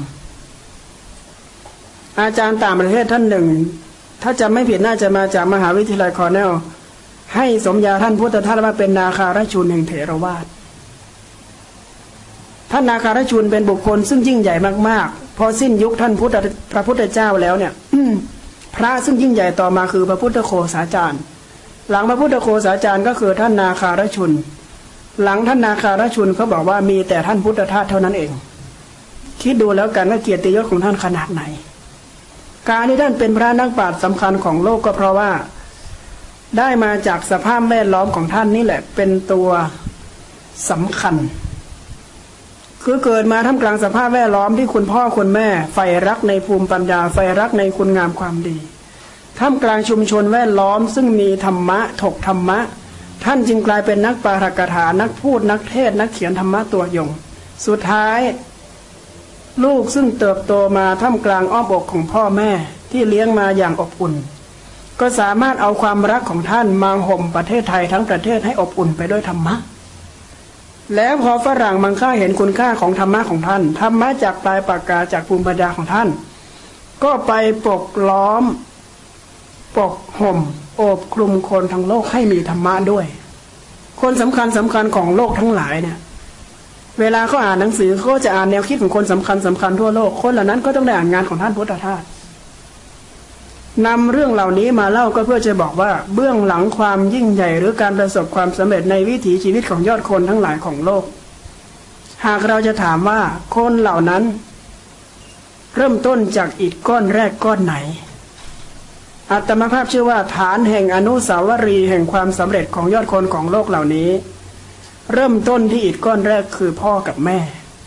Speaker 1: อาจารย์ต่างประเทศท่านหนึ่งถ้าจำไม่ผิดน่าจะมาจากมหาวิทยาลัยคอร์เนลให้สมญาท่านพุทธทาสว่าเป็นนาคาราชูนแห่งเถรวาทท่านนาคารชุนเป็นบุคคลซึ่งยิ่งใหญ่มากๆพอสิ้นยุคท่านพุทธพระพุทธเจ้าแล้วเนี่ยพระซึ่งยิ่งใหญ่ต่อมาคือพระพุทธโฆษาจารย์หลังพระพุทธโฆษาจารย์ก็คือท่านนาคารชุนหลังท่านนาคารชุนเขาบอกว่ามีแต่ท่านพุทธทาสเท่านั้นเองคิดดูแล้วกันว่าเกียรติยศของท่านขนาดไหนการที่ท่านเป็นพระนักปราชญ์สำคัญของโลกก็เพราะว่าได้มาจากสภาพแวดล้อมของท่านนี่แหละเป็นตัวสำคัญคือเกิดมาท่ามกลางสภาพแวดล้อมที่คุณพ่อคุณแม่ใฝ่รักในภูมิปัญญาใฝ่รักในคุณงามความดีท่ามกลางชุมชนแวดล้อมซึ่งมีธรรมะถกธรรมะท่านจึงกลายเป็นนักปาฐกถานักพูดนักเทศนักเขียนธรรมะตัวยงสุดท้ายลูกซึ่งเติบโตมาท่ามกลางอ้อมอกของพ่อแม่ที่เลี้ยงมาอย่างอบอุ่นก็สามารถเอาความรักของท่านมาห่มประเทศไทยทั้งประเทศให้อบอุ่นไปด้วยธรรมะแล้วพอฝรั่งมังค่าเห็นคุณค่าของธรรมะของท่านธรรมะจากปลายปากกาจากภูมิปัญญาของท่านก็ไปปกล้อมปกห่มโอบคลุมคนทั้งโลกให้มีธรรมะด้วยคนสำคัญสำคัญของโลกทั้งหลายเนี่ยเวลาเขาอ่านหนังสือเขาจะอ่านแนวคิดของคนสำคัญสำคัญทั่วโลกคนเหล่านั้นก็ต้องได้อ่านงานของท่านพุทธทาสนำเรื่องเหล่านี้มาเล่าก็เพื่อจะบอกว่าเบื้องหลังความยิ่งใหญ่หรือการประสบความสำเร็จในวิถีชีวิตของยอดคนทั้งหลายของโลกหากเราจะถามว่าคนเหล่านั้นเริ่มต้นจากอิฐก้อนแรกก้อนไหนอาตมาภาพเชื่อว่าฐานแห่งอนุสาวรีย์แห่งความสำเร็จของยอดคนของโลกเหล่านี้เริ่มต้นที่อิฐก้อนแรกคือพ่อกับแม่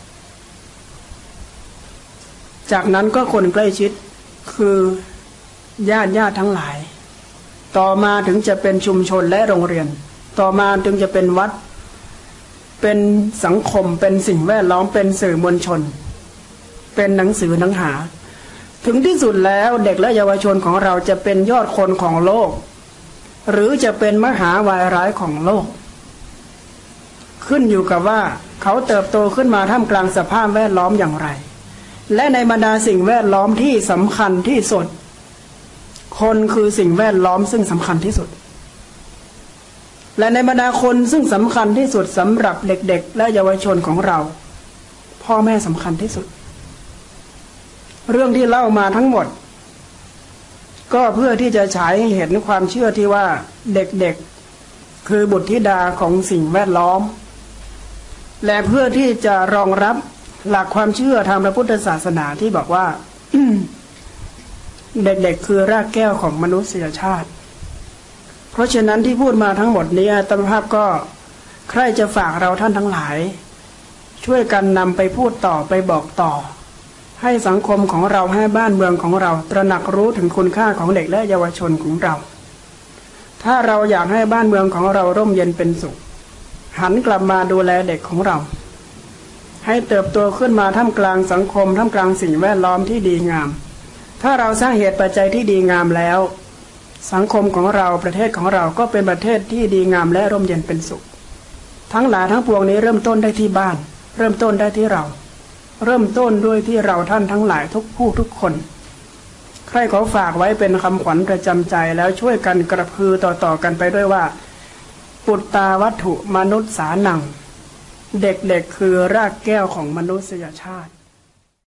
Speaker 1: จากนั้นก็คนใกล้ชิดคือญาติญาติทั้งหลายต่อมาถึงจะเป็นชุมชนและโรงเรียนต่อมาถึงจะเป็นวัดเป็นสังคมเป็นสิ่งแวดล้อมเป็นสื่อมวลชนเป็นหนังสือหนังหาถึงที่สุดแล้วเด็กและเยาวชนของเราจะเป็นยอดคนของโลกหรือจะเป็นมหาวายร้ายของโลกขึ้นอยู่กับว่าเขาเติบโตขึ้นมาท่ามกลางสภาพแวดล้อมอย่างไรและในบรรดาสิ่งแวดล้อมที่สำคัญที่สุดคนคือสิ่งแวดล้อมซึ่งสำคัญที่สุดและในบรรดาคนซึ่งสำคัญที่สุดสำหรับเด็กๆและเยาวชนของเราพ่อแม่สำคัญที่สุดเรื่องที่เล่ามาทั้งหมดก็เพื่อที่จะฉายให้เห็นความเชื่อที่ว่าเด็กๆคือบุตรธิดาของสิ่งแวดล้อมและเพื่อที่จะรองรับหลักความเชื่อทางพระพุทธศาสนาที่บอกว่า เด็กๆคือรากแก้วของมนุษยชาติเพราะฉะนั้นที่พูดมาทั้งหมดนี้อาตมาภาพก็ใคร่จะฝากเราท่านทั้งหลายช่วยกันนำไปพูดต่อไปบอกต่อให้สังคมของเราให้บ้านเมืองของเราตระหนักรู้ถึงคุณค่าของเด็กและเยาวชนของเราถ้าเราอยากให้บ้านเมืองของเราร่มเย็นเป็นสุขหันกลับมาดูแลเด็กของเราให้เติบโตขึ้นมาท่ามกลางสังคมท่ามกลางสิ่งแวดล้อมที่ดีงามถ้าเราสร้างเหตุปัจจัยที่ดีงามแล้วสังคมของเราประเทศของเราก็เป็นประเทศที่ดีงามและร่มเย็นเป็นสุขทั้งหลายทั้งปวงนี้เริ่มต้นได้ที่บ้านเริ่มต้นได้ที่เราเริ่มต้นด้วยที่เราท่านทั้งหลายทุกผู้ทุกคนใครขอฝากไว้เป็นคำขวัญประจำใจแล้วช่วยกันกระพือต่อๆกันไปด้วยว่าปุตตาวัตถุมนุษย์สานังเด็กๆคือรากแก้วของมนุษยชาติ